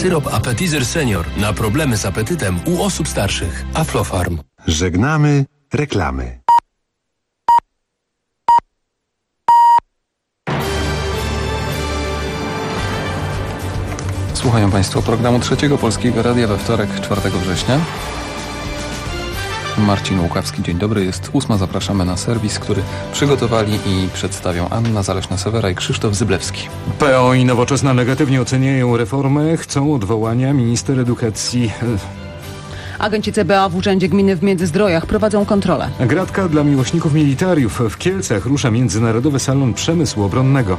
Syrop Appetizer Senior na problemy z apetytem u osób starszych. Aflofarm. Żegnamy reklamy. Słuchają Państwo programu Trzeciego Polskiego Radia we wtorek, 4 września. Marcin Łukawski, dzień dobry. Jest 8. Zapraszamy na serwis, który przygotowali i przedstawią Anna Zaleśna-Sewera i Krzysztof Zyblewski. PO i Nowoczesna negatywnie oceniają reformę, chcą odwołania minister edukacji. Agenci CBA w Urzędzie Gminy w Międzyzdrojach prowadzą kontrolę. Gratka dla miłośników militariów. W Kielcach rusza Międzynarodowy Salon Przemysłu Obronnego.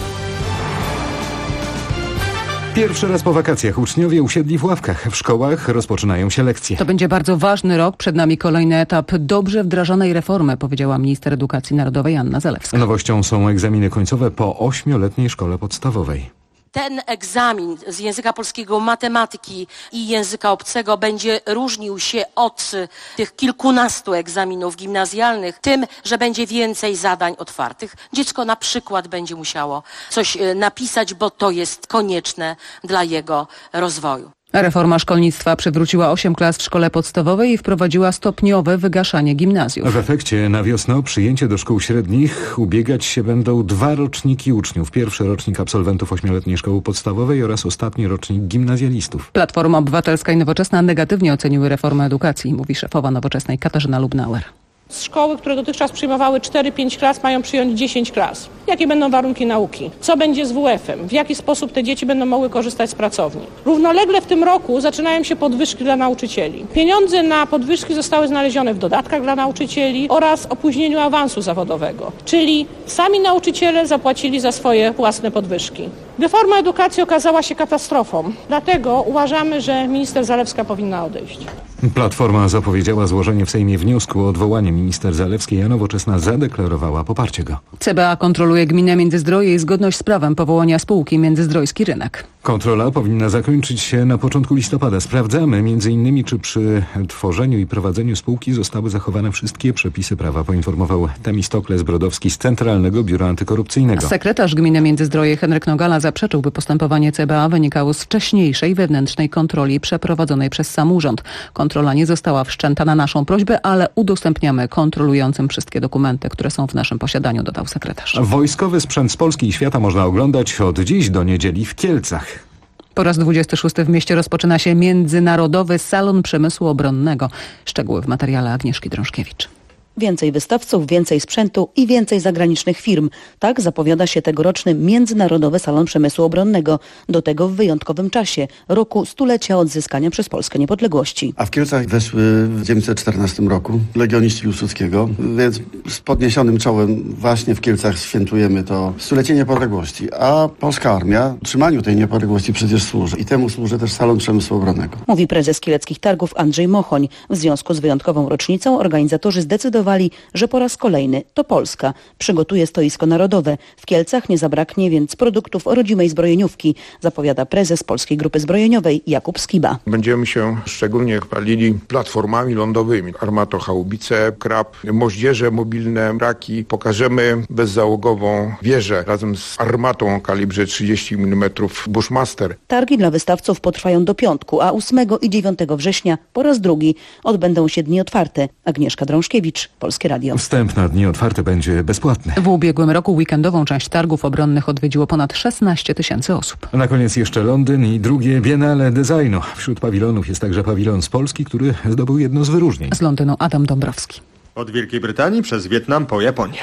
Pierwszy raz po wakacjach uczniowie usiedli w ławkach. W szkołach rozpoczynają się lekcje. To będzie bardzo ważny rok. Przed nami kolejny etap dobrze wdrażanej reformy, powiedziała minister edukacji narodowej Anna Zalewska. Nowością są egzaminy końcowe po 8-letniej szkole podstawowej. Ten egzamin z języka polskiego, matematyki i języka obcego będzie różnił się od tych kilkunastu egzaminów gimnazjalnych tym, że będzie więcej zadań otwartych. Dziecko na przykład będzie musiało coś napisać, bo to jest konieczne dla jego rozwoju. Reforma szkolnictwa przywróciła 8 klas w szkole podstawowej i wprowadziła stopniowe wygaszanie gimnazjów. W efekcie na wiosnę o przyjęcie do szkół średnich ubiegać się będą 2 roczniki uczniów. Pierwszy rocznik absolwentów 8-letniej szkoły podstawowej oraz ostatni rocznik gimnazjalistów. Platforma Obywatelska i Nowoczesna negatywnie oceniły reformę edukacji, mówi szefowa Nowoczesnej Katarzyna Lubnauer. Szkoły, które dotychczas przyjmowały 4-5 klas, mają przyjąć 10 klas. Jakie będą warunki nauki? Co będzie z WF-em? W jaki sposób te dzieci będą mogły korzystać z pracowni? Równolegle w tym roku zaczynają się podwyżki dla nauczycieli. Pieniądze na podwyżki zostały znalezione w dodatkach dla nauczycieli oraz opóźnieniu awansu zawodowego. Czyli sami nauczyciele zapłacili za swoje własne podwyżki. Reforma edukacji okazała się katastrofą. Dlatego uważamy, że minister Zalewska powinna odejść. Platforma zapowiedziała złożenie w Sejmie wniosku o odwołanie minister Zalewskiej, a Nowoczesna zadeklarowała poparcie go. CBA kontroluje gminę Międzyzdroje i zgodność z prawem powołania spółki Międzyzdrojski Rynek. Kontrola powinna zakończyć się na początku listopada. Sprawdzamy m.in. czy przy tworzeniu i prowadzeniu spółki zostały zachowane wszystkie przepisy prawa, poinformował Temistokles Brodowski z Centralnego Biura Antykorupcyjnego. Sekretarz gminy Międzyzdroje Henryk Nogala zaprzeczył, by postępowanie CBA wynikało z wcześniejszej wewnętrznej kontroli przeprowadzonej przez sam urząd. Kontrola nie została wszczęta na naszą prośbę, ale udostępniamy kontrolującym wszystkie dokumenty, które są w naszym posiadaniu, dodał sekretarz. Wojskowy sprzęt z Polski i świata można oglądać od dziś do niedzieli w Kielcach. Po raz 26 w mieście rozpoczyna się Międzynarodowy Salon Przemysłu Obronnego. Szczegóły w materiale Agnieszki Drążkiewicz. Więcej wystawców, więcej sprzętu i więcej zagranicznych firm. Tak zapowiada się tegoroczny Międzynarodowy Salon Przemysłu Obronnego. Do tego w wyjątkowym czasie, roku 100-lecia odzyskania przez Polskę niepodległości. A w Kielcach weszły w 1914 roku legioniści Piłsudskiego, więc z podniesionym czołem właśnie w Kielcach świętujemy to 100-lecie niepodległości. A polska armia utrzymaniu tej niepodległości przecież służy. I temu służy też Salon Przemysłu Obronnego. Mówi prezes Kieleckich Targów Andrzej Mochoń. W związku z wyjątkową rocznicą organizatorzy zdecydowali, że po raz kolejny to Polska przygotuje stoisko narodowe. W Kielcach nie zabraknie więc produktów rodzimej zbrojeniówki, zapowiada prezes Polskiej Grupy Zbrojeniowej Jakub Skiba. Będziemy się szczególnie chwalili platformami lądowymi. Armatohaubice, Krab, moździerze mobilne, raki. Pokażemy bezzałogową wieżę razem z armatą o kalibrze 30 mm Bushmaster. Targi dla wystawców potrwają do piątku, a 8 i 9 września po raz drugi odbędą się dni otwarte. Agnieszka Drążkiewicz, Polskie Radio. Wstęp na dni otwarte będzie bezpłatny. W ubiegłym roku weekendową część targów obronnych odwiedziło ponad 16 000 osób. A na koniec jeszcze Londyn i drugie Biennale Designu. Wśród pawilonów jest także pawilon z Polski, który zdobył jedno z wyróżnień. Z Londynu Adam Dąbrowski. Od Wielkiej Brytanii przez Wietnam po Japonię.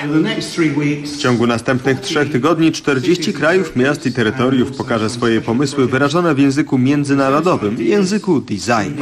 W ciągu następnych 3 tygodni 40 krajów, miast i terytoriów pokaże swoje pomysły wyrażone w języku międzynarodowym, języku designu.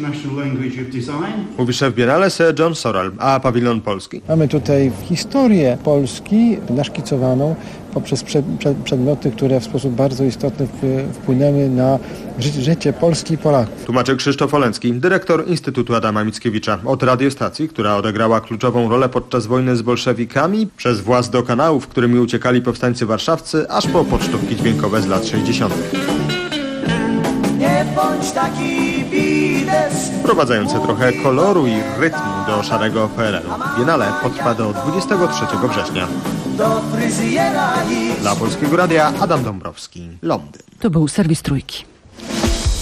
Mówi szef Biennale Sir John Sorrell, a pawilon polski? Mamy tutaj historię Polski naszkicowaną poprzez przedmioty, które w sposób bardzo istotny wpłynęły na życie Polski i Polaków. Tłumaczy Krzysztof Oleński, dyrektor Instytutu Adama Mickiewicza. Od radiostacji, która odegrała kluczową rolę podczas wojny z bolszewikami, przez właz do kanałów, którymi uciekali powstańcy warszawscy, aż po pocztówki dźwiękowe z lat 60. Nie bądź taki bides. Wprowadzające trochę koloru i rytmu do szarego PRL-u. Biennale potrwa do 23 września. Dla Polskiego Radia Adam Dąbrowski, Londyn. To był serwis Trójki.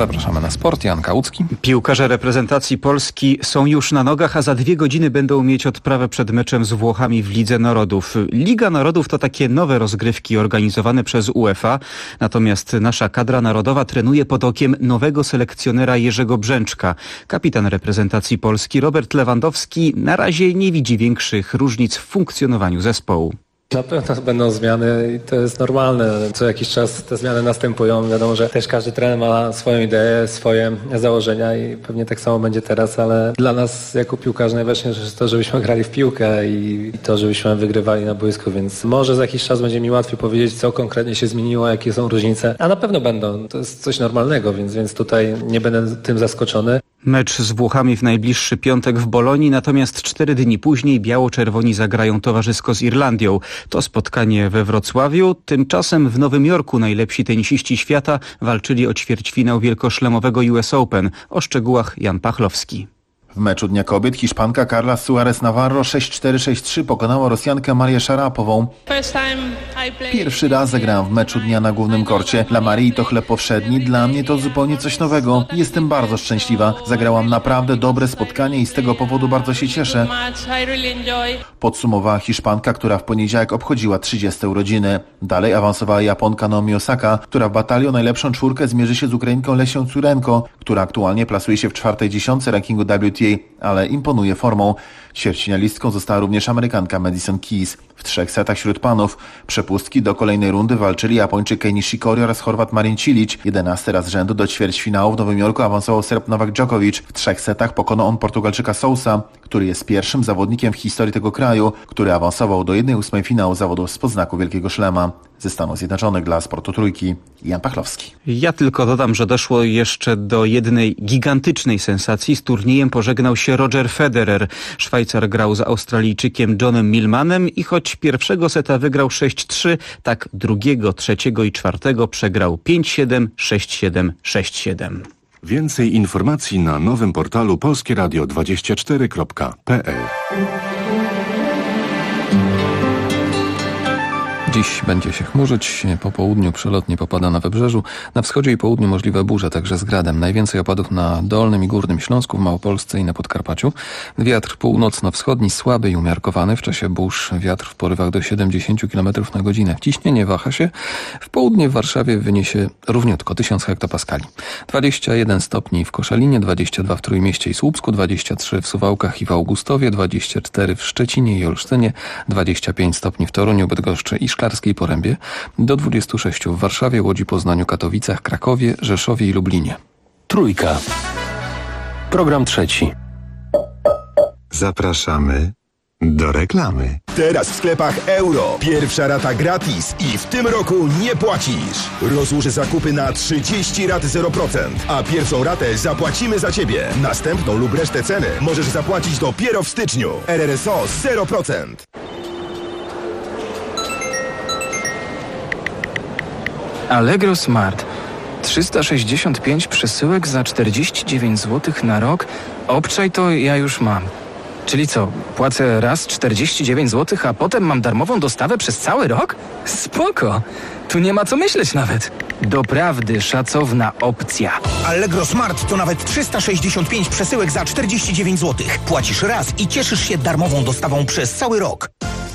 Zapraszamy na sport. Jan Kałucki. Piłkarze reprezentacji Polski są już na nogach, a za 2 godziny będą mieć odprawę przed meczem z Włochami w Lidze Narodów. Liga Narodów to takie nowe rozgrywki organizowane przez UEFA, natomiast nasza kadra narodowa trenuje pod okiem nowego selekcjonera Jerzego Brzęczka. Kapitan reprezentacji Polski Robert Lewandowski na razie nie widzi większych różnic w funkcjonowaniu zespołu. Na pewno będą zmiany i to jest normalne. Co jakiś czas te zmiany następują. Wiadomo, że też każdy trener ma swoją ideę, swoje założenia i pewnie tak samo będzie teraz, ale dla nas jako piłkarzy najważniejsze jest to, żebyśmy grali w piłkę i to, żebyśmy wygrywali na boisku, więc może za jakiś czas będzie mi łatwiej powiedzieć, co konkretnie się zmieniło, jakie są różnice, a na pewno będą. To jest coś normalnego, więc tutaj nie będę tym zaskoczony. Mecz z Włochami w najbliższy piątek w Bolonii, natomiast 4 dni później biało-czerwoni zagrają towarzysko z Irlandią. To spotkanie we Wrocławiu. Tymczasem w Nowym Jorku najlepsi tenisiści świata walczyli o ćwierćfinał wielkoszlemowego US Open. O szczegółach Jan Pachlowski. W meczu Dnia Kobiet Hiszpanka Carla Suárez Navarro 6-4, 6-3 pokonała Rosjankę Marię Szarapoową. Pierwszy raz zagrałam w meczu dnia na głównym korcie. Dla Marii to chleb powszedni, dla mnie to zupełnie coś nowego. Jestem bardzo szczęśliwa. Zagrałam naprawdę dobre spotkanie i z tego powodu bardzo się cieszę. Podsumowała Hiszpanka, która w poniedziałek obchodziła 30. urodziny. Dalej awansowała Japonka Naomi Osaka, która w batalii o najlepszą czwórkę zmierzy się z Ukrainką Lesią Curenko, która aktualnie plasuje się w 4. dziesiątce rankingu WTA, ale imponuje formą. Ćwierćfinalistką została również Amerykanka Madison Keys. W 3 setach wśród panów przepustki do kolejnej rundy walczyli Japończyk Kei Nishikori oraz Chorwat Marin Cilic. 11 raz z rzędu do ćwierćfinału w Nowym Jorku awansował Serb Novak Djokovic. W 3 setach pokonał on Portugalczyka Sousa, który jest pierwszym zawodnikiem w historii tego kraju, który awansował do 1/8 finału zawodów spod znaku Wielkiego Szlema. Ze Stanów Zjednoczonych dla Sportu Trójki Jan Pachlowski. Ja tylko dodam, że doszło jeszcze do jednej gigantycznej sensacji. Z turniejem pożegnał się Roger Federer. Szwajcar grał z Australijczykiem Johnem Millmanem i choć pierwszego seta wygrał 6-3, tak drugiego, trzeciego i czwartego przegrał 5-7, 6-7, 6-7. Więcej informacji na nowym portalu polskieradio24.pl. Dziś będzie się chmurzyć, po południu przelotnie popada na Wybrzeżu, na wschodzie i południu możliwe burze, także z gradem. Najwięcej opadów na Dolnym i Górnym Śląsku, w Małopolsce i na Podkarpaciu. Wiatr północno-wschodni słaby i umiarkowany, w czasie burz wiatr w porywach do 70 km na godzinę. Ciśnienie waha się, w południe w Warszawie wyniesie równiutko 1000 hektopaskali. 21 stopni w Koszalinie, 22 w Trójmieście i Słupsku, 23 w Suwałkach i w Augustowie, 24 w Szczecinie i Olsztynie, 25 stopni w Toruniu, Bydgoszczy i Szklarskiej Porębie, do 26 w Warszawie, Łodzi, Poznaniu, Katowicach, Krakowie, Rzeszowie i Lublinie. Trójka. Program trzeci. Zapraszamy do reklamy. Teraz w sklepach Euro. Pierwsza rata gratis i w tym roku nie płacisz. Rozłóż zakupy na 30 rat 0%, a pierwszą ratę zapłacimy za Ciebie. Następną lub resztę ceny możesz zapłacić dopiero w styczniu. RRSO 0%. Allegro Smart. 365 przesyłek za 49 zł na rok. Obczaj to ja już mam. Czyli co, płacę raz 49 zł, a potem mam darmową dostawę przez cały rok? Spoko. Tu nie ma co myśleć nawet. Doprawdy szacowna opcja. Allegro Smart to nawet 365 przesyłek za 49 zł. Płacisz raz i cieszysz się darmową dostawą przez cały rok.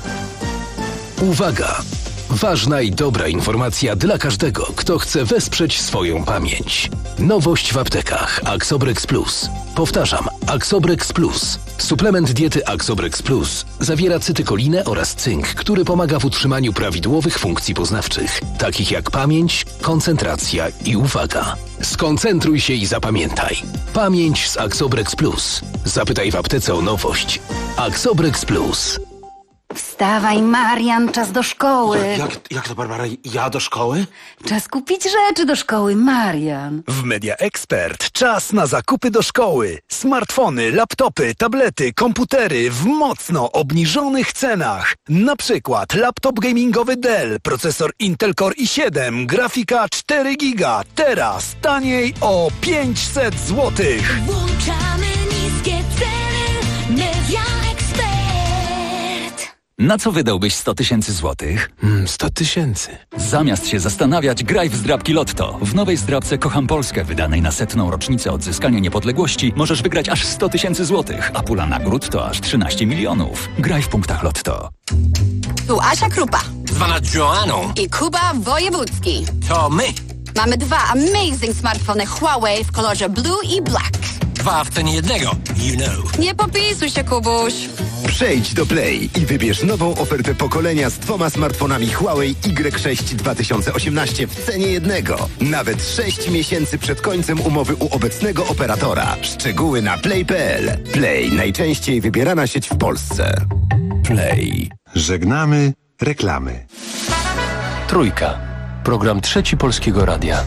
Uwaga! Ważna i dobra informacja dla każdego, kto chce wesprzeć swoją pamięć. Nowość w aptekach Axobrex Plus. Powtarzam, Axobrex Plus. Suplement diety Axobrex Plus zawiera cytykolinę oraz cynk, który pomaga w utrzymaniu prawidłowych funkcji poznawczych, takich jak pamięć, koncentracja i uwaga. Skoncentruj się i zapamiętaj. Pamięć z Axobrex Plus. Zapytaj w aptece o nowość. Axobrex Plus. Wstawaj, Marian, czas do szkoły. Jak to, Barbara? Ja do szkoły? Czas kupić rzeczy do szkoły, Marian. W Media Expert czas na zakupy do szkoły. Smartfony, laptopy, tablety, komputery w mocno obniżonych cenach. Na przykład laptop gamingowy Dell, procesor Intel Core i7, grafika 4 GB. Teraz taniej o 500 zł. Włączamy niskie ceny. Media Expert. Na co wydałbyś 100 tysięcy złotych? 100 tysięcy. Zamiast się zastanawiać, graj w zdrabki Lotto. W nowej zdrabce Kocham Polskę, wydanej na 100. rocznicę odzyskania niepodległości, możesz wygrać aż 100 tysięcy złotych, a pula nagród to aż 13 milionów. Graj w punktach Lotto. Tu Asia Krupa. Zwana Joanną. I Kuba Wojewódzki. To my. Mamy 2 amazing smartfony Huawei w kolorze blue i black. 2 w cenie jednego. You know. Nie popisuj się, Kubuś. Przejdź do Play i wybierz nową ofertę pokolenia z 2 smartfonami Huawei Y6 2018 w cenie jednego. Nawet 6 miesięcy przed końcem umowy u obecnego operatora. Szczegóły na play.pl. Play, najczęściej wybierana sieć w Polsce. Play. Żegnamy reklamy. Trójka. Program Trzeci Polskiego Radia.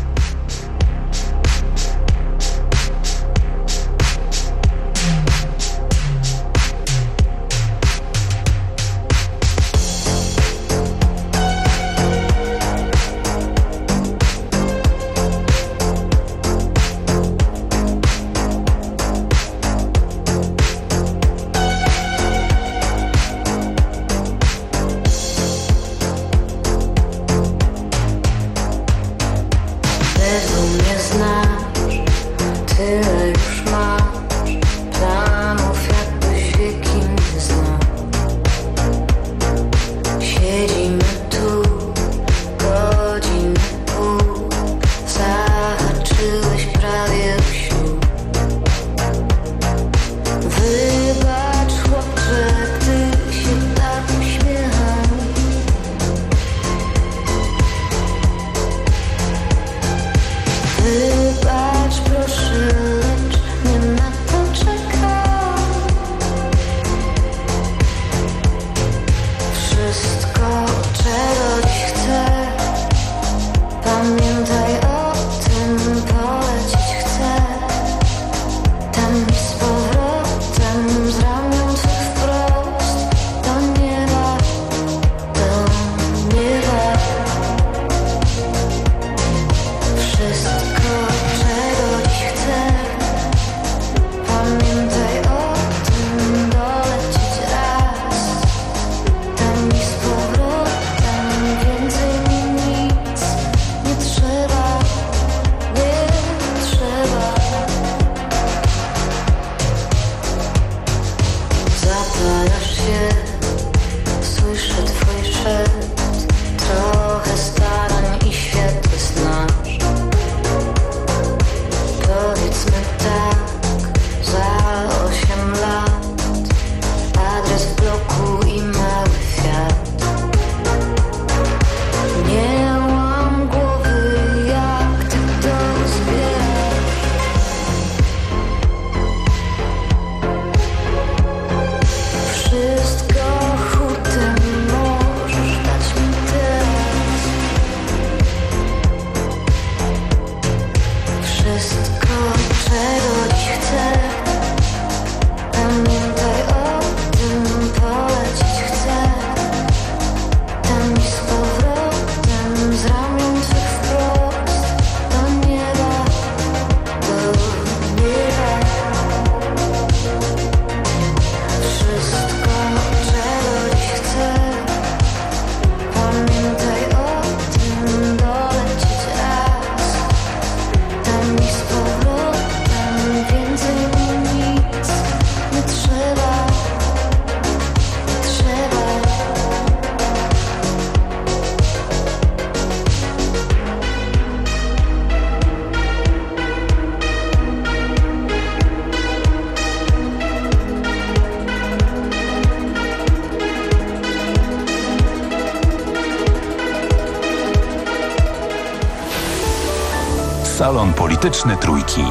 Salon Polityczny Trójki.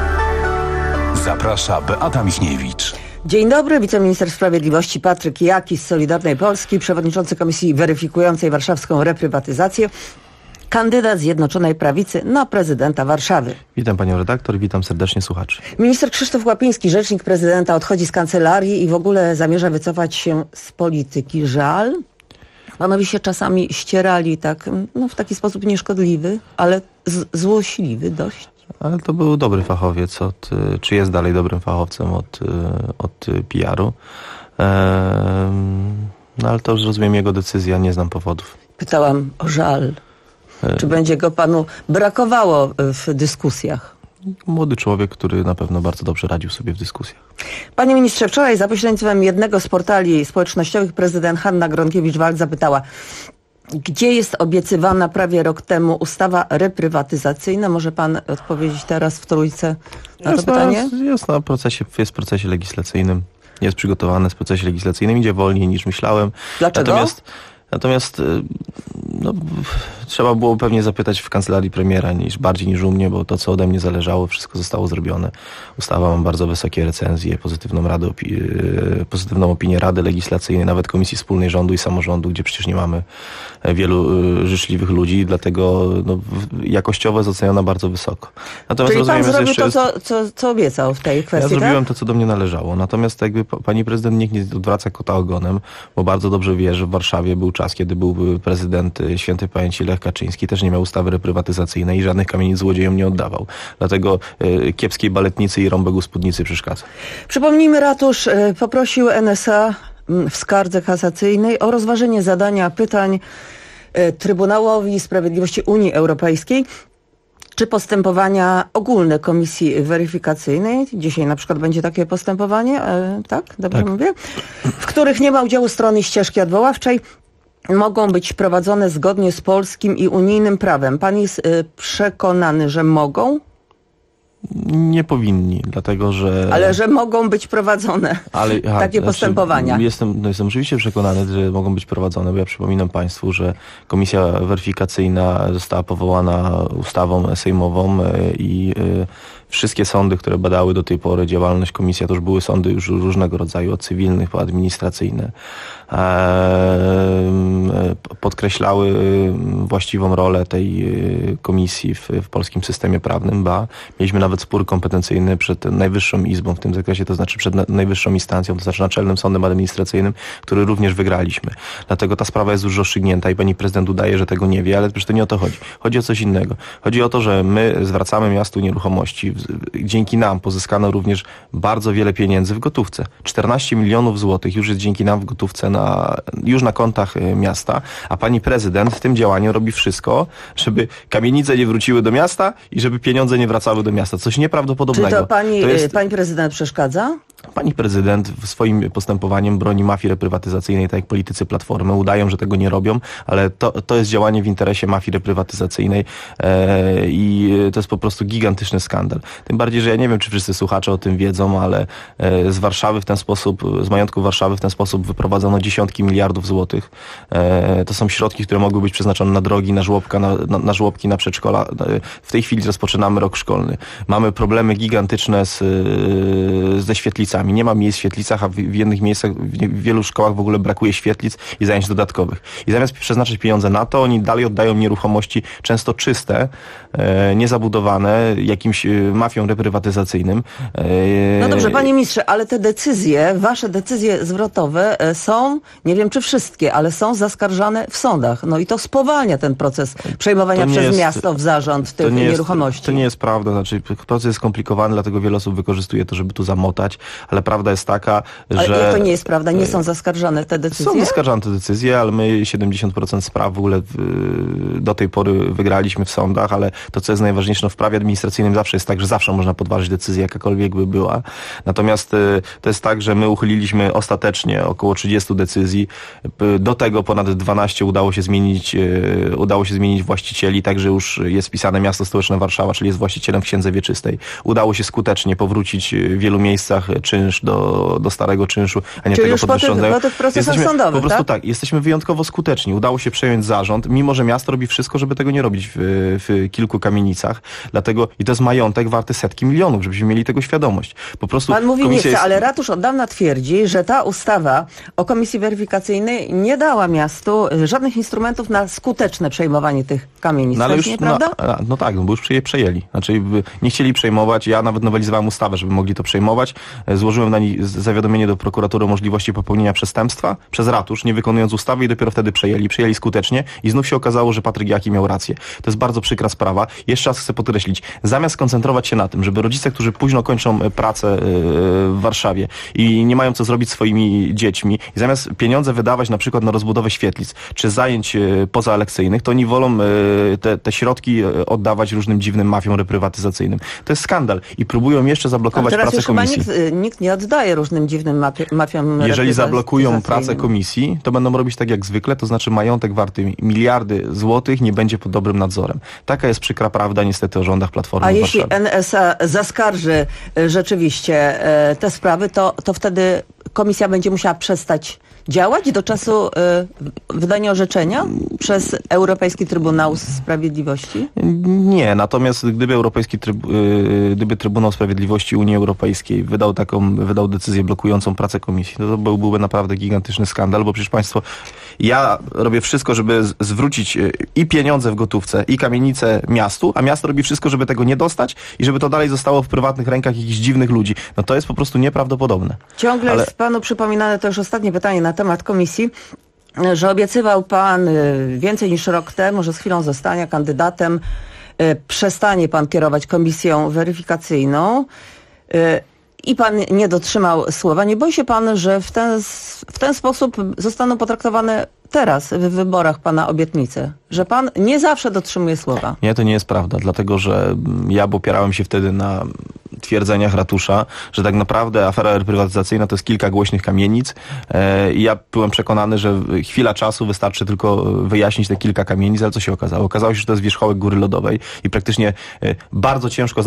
Zaprasza Beata Michniewicz. Dzień dobry, wiceminister sprawiedliwości Patryk Jaki z Solidarnej Polski, przewodniczący Komisji Weryfikującej Warszawską Reprywatyzację, kandydat Zjednoczonej Prawicy na prezydenta Warszawy. Witam panią redaktor, witam serdecznie słuchaczy. Minister Krzysztof Łapiński, rzecznik prezydenta, odchodzi z kancelarii i w ogóle zamierza wycofać się z polityki. Żal? Panowie się czasami ścierali tak, w taki sposób nieszkodliwy, ale złośliwy dość. Ale to był dobry fachowiec, czy jest dalej dobrym fachowcem od PR-u. No ale to już rozumiem jego decyzja, nie znam powodów. Pytałam o żal. Czy będzie go panu brakowało w dyskusjach? Młody człowiek, który na pewno bardzo dobrze radził sobie w dyskusjach. Panie ministrze, wczoraj za pośrednictwem jednego z portali społecznościowych prezydent Hanna Gronkiewicz-Waltz zapytała, gdzie jest obiecywana prawie rok temu ustawa reprywatyzacyjna? Może pan odpowiedzieć teraz w Trójce na to pytanie? Jest w procesie legislacyjnym. Jest przygotowane w procesie legislacyjnym. Idzie wolniej niż myślałem. Dlaczego? Natomiast trzeba było pewnie zapytać w kancelarii premiera bardziej niż u mnie, bo to, co ode mnie zależało, wszystko zostało zrobione. Ustawa ma bardzo wysokie recenzje, pozytywną opinię Rady Legislacyjnej, nawet Komisji Wspólnej Rządu i Samorządu, gdzie przecież nie mamy wielu życzliwych ludzi, dlatego jakościowo jest oceniona bardzo wysoko. Natomiast czyli pan zrobił to, co obiecał w tej kwestii, Ja zrobiłem to, co do mnie należało. Natomiast jakby pani prezydent niech nie odwraca kota ogonem, bo bardzo dobrze wie, że w Warszawie był czas, kiedy był prezydent świętej pamięci Lech Kaczyński, też nie miał ustawy reprywatyzacyjnej i żadnych kamienic złodziejom nie oddawał. Dlatego kiepskiej baletnicy i rąbek u spódnicy przeszkadza. Przypomnijmy, ratusz poprosił NSA w skardze kasacyjnej o rozważenie zadania pytań Trybunałowi Sprawiedliwości Unii Europejskiej, czy postępowania ogólne Komisji Weryfikacyjnej, dzisiaj na przykład będzie takie postępowanie, tak? Dobrze mówię? W których nie ma udziału strony ścieżki odwoławczej, mogą być prowadzone zgodnie z polskim i unijnym prawem. Pan jest przekonany, że mogą? Nie powinni, dlatego że... Ale że mogą być prowadzone takie postępowania. Jestem oczywiście przekonany, że mogą być prowadzone, bo ja przypominam państwu, że Komisja Weryfikacyjna została powołana ustawą sejmową i wszystkie sądy, które badały do tej pory działalność komisji, to już były sądy już różnego rodzaju, od cywilnych po administracyjne, podkreślały właściwą rolę tej komisji w polskim systemie prawnym, mieliśmy nawet spór kompetencyjny przed Najwyższą Izbą w tym zakresie, to znaczy przed najwyższą instancją, to znaczy Naczelnym Sądem Administracyjnym, który również wygraliśmy. Dlatego ta sprawa jest już rozstrzygnięta i pani prezydent udaje, że tego nie wie, ale przecież to nie o to chodzi. Chodzi o coś innego. Chodzi o to, że my zwracamy miastu nieruchomości. Dzięki nam pozyskano również bardzo wiele pieniędzy w gotówce. 14 milionów złotych już jest dzięki nam w gotówce już na kontach miasta, a pani prezydent w tym działaniu robi wszystko, żeby kamienice nie wróciły do miasta i żeby pieniądze nie wracały do miasta. Coś nieprawdopodobnego. Czy to pani prezydent przeszkadza? Pani prezydent swoim postępowaniem broni mafii reprywatyzacyjnej, tak jak politycy Platformy. Udają, że tego nie robią, ale to jest działanie w interesie mafii reprywatyzacyjnej i to jest po prostu gigantyczny skandal. Tym bardziej, że ja nie wiem, czy wszyscy słuchacze o tym wiedzą, ale z Warszawy w ten sposób, z majątku Warszawy w ten sposób wyprowadzono dziesiątki miliardów złotych. To są środki, które mogły być przeznaczone na drogi, na żłobki, na przedszkola. W tej chwili rozpoczynamy rok szkolny. Mamy problemy gigantyczne ze świetlicami. Nie ma miejsc w świetlicach, a w jednych miejscach, w wielu szkołach w ogóle brakuje świetlic i zajęć dodatkowych. I zamiast przeznaczyć pieniądze na to, oni dalej oddają nieruchomości często czyste, niezabudowane jakimś mafią reprywatyzacyjnym. No dobrze, panie ministrze, ale te decyzje, wasze decyzje zwrotowe są, nie wiem czy wszystkie, ale są zaskarżane w sądach. No i to spowalnia ten proces przejmowania przez miasto w zarząd tych nieruchomości. To nie jest prawda. Znaczy, proces jest skomplikowany, dlatego wiele osób wykorzystuje to, żeby tu zamotać, ale prawda jest taka, ale że... Ale to nie jest prawda, nie są zaskarżane te decyzje? Są zaskarżane te decyzje, ale my 70% spraw w ogóle do tej pory wygraliśmy w sądach, ale to, co jest najważniejsze, w prawie administracyjnym zawsze jest tak, że zawsze można podważyć decyzję, jakakolwiek by była. Natomiast to jest tak, że my uchyliliśmy ostatecznie około 30 decyzji. Do tego ponad 12 udało się zmienić właścicieli, także już jest wpisane Miasto Stołeczne Warszawa, czyli jest właścicielem w Księdze Wieczystej. Udało się skutecznie powrócić w wielu miejscach czynsz do starego czynszu, a nie czyli tego podwyższonego. Po tych procesach sądowych, po prostu tak? Jesteśmy wyjątkowo skuteczni. Udało się przejąć zarząd, mimo że miasto robi wszystko, żeby tego nie robić w kilku kamienicach. Dlatego, i to jest majątek warty setki milionów, żebyśmy mieli tego świadomość. Po prostu pan mówi nie chce, ale ratusz od dawna twierdzi, że ta ustawa o Komisji Weryfikacyjnej nie dała miastu żadnych instrumentów na skuteczne przejmowanie tych kamienic. No, ale już, nieprawda? No tak, bo już je przejęli. Znaczy nie chcieli przejmować, ja nawet nowelizowałem ustawę, żeby mogli to przejmować. Złożyłem na nich zawiadomienie do prokuratury o możliwości popełnienia przestępstwa przez ratusz, nie wykonując ustawy i dopiero wtedy przejęli skutecznie i znów się okazało, że Patryk Jaki miał rację. To jest bardzo przykra sprawa. Jeszcze raz chcę podkreślić, zamiast koncentrować skoncentrować się na tym, żeby rodzice, którzy późno kończą pracę w Warszawie i nie mają co zrobić swoimi dziećmi i zamiast pieniądze wydawać na przykład na rozbudowę świetlic czy zajęć pozalekcyjnych, to oni wolą te środki oddawać różnym dziwnym mafiom reprywatyzacyjnym. To jest skandal i próbują jeszcze zablokować pracę komisji. Nikt nie oddaje różnym dziwnym mafiom. Jeżeli zablokują pracę komisji, to będą robić tak jak zwykle, to znaczy majątek warty miliardy złotych nie będzie pod dobrym nadzorem. Taka jest przykra prawda niestety o rządach Platformy w Warszawie. A jeśli NSA zaskarży rzeczywiście te sprawy, to wtedy komisja będzie musiała przestać działać do czasu wydania orzeczenia przez Europejski Trybunał Sprawiedliwości? Nie, natomiast gdyby Trybunał Sprawiedliwości Unii Europejskiej wydał decyzję blokującą pracę komisji, to byłby naprawdę gigantyczny skandal, bo przecież państwo, ja robię wszystko, żeby zwrócić i pieniądze w gotówce, i kamienicę miastu, a miasto robi wszystko, żeby tego nie dostać i żeby to dalej zostało w prywatnych rękach jakichś dziwnych ludzi. No to jest po prostu nieprawdopodobne. Ciągle jest panu przypominane, to już ostatnie pytanie na temat komisji, że obiecywał pan więcej niż rok temu, że z chwilą zostania kandydatem, przestanie pan kierować komisją weryfikacyjną i pan nie dotrzymał słowa. Nie boi się pan, że w ten sposób zostaną potraktowane teraz w wyborach pana obietnice? Że pan nie zawsze dotrzymuje słowa? Nie, to nie jest prawda, dlatego że ja opierałem się wtedy na twierdzeniach ratusza, że tak naprawdę afera reprywatyzacyjna to jest kilka głośnych kamienic i ja byłem przekonany, że chwila czasu wystarczy tylko wyjaśnić te kilka kamienic, ale co się okazało? Okazało się, że to jest wierzchołek góry lodowej i praktycznie bardzo ciężko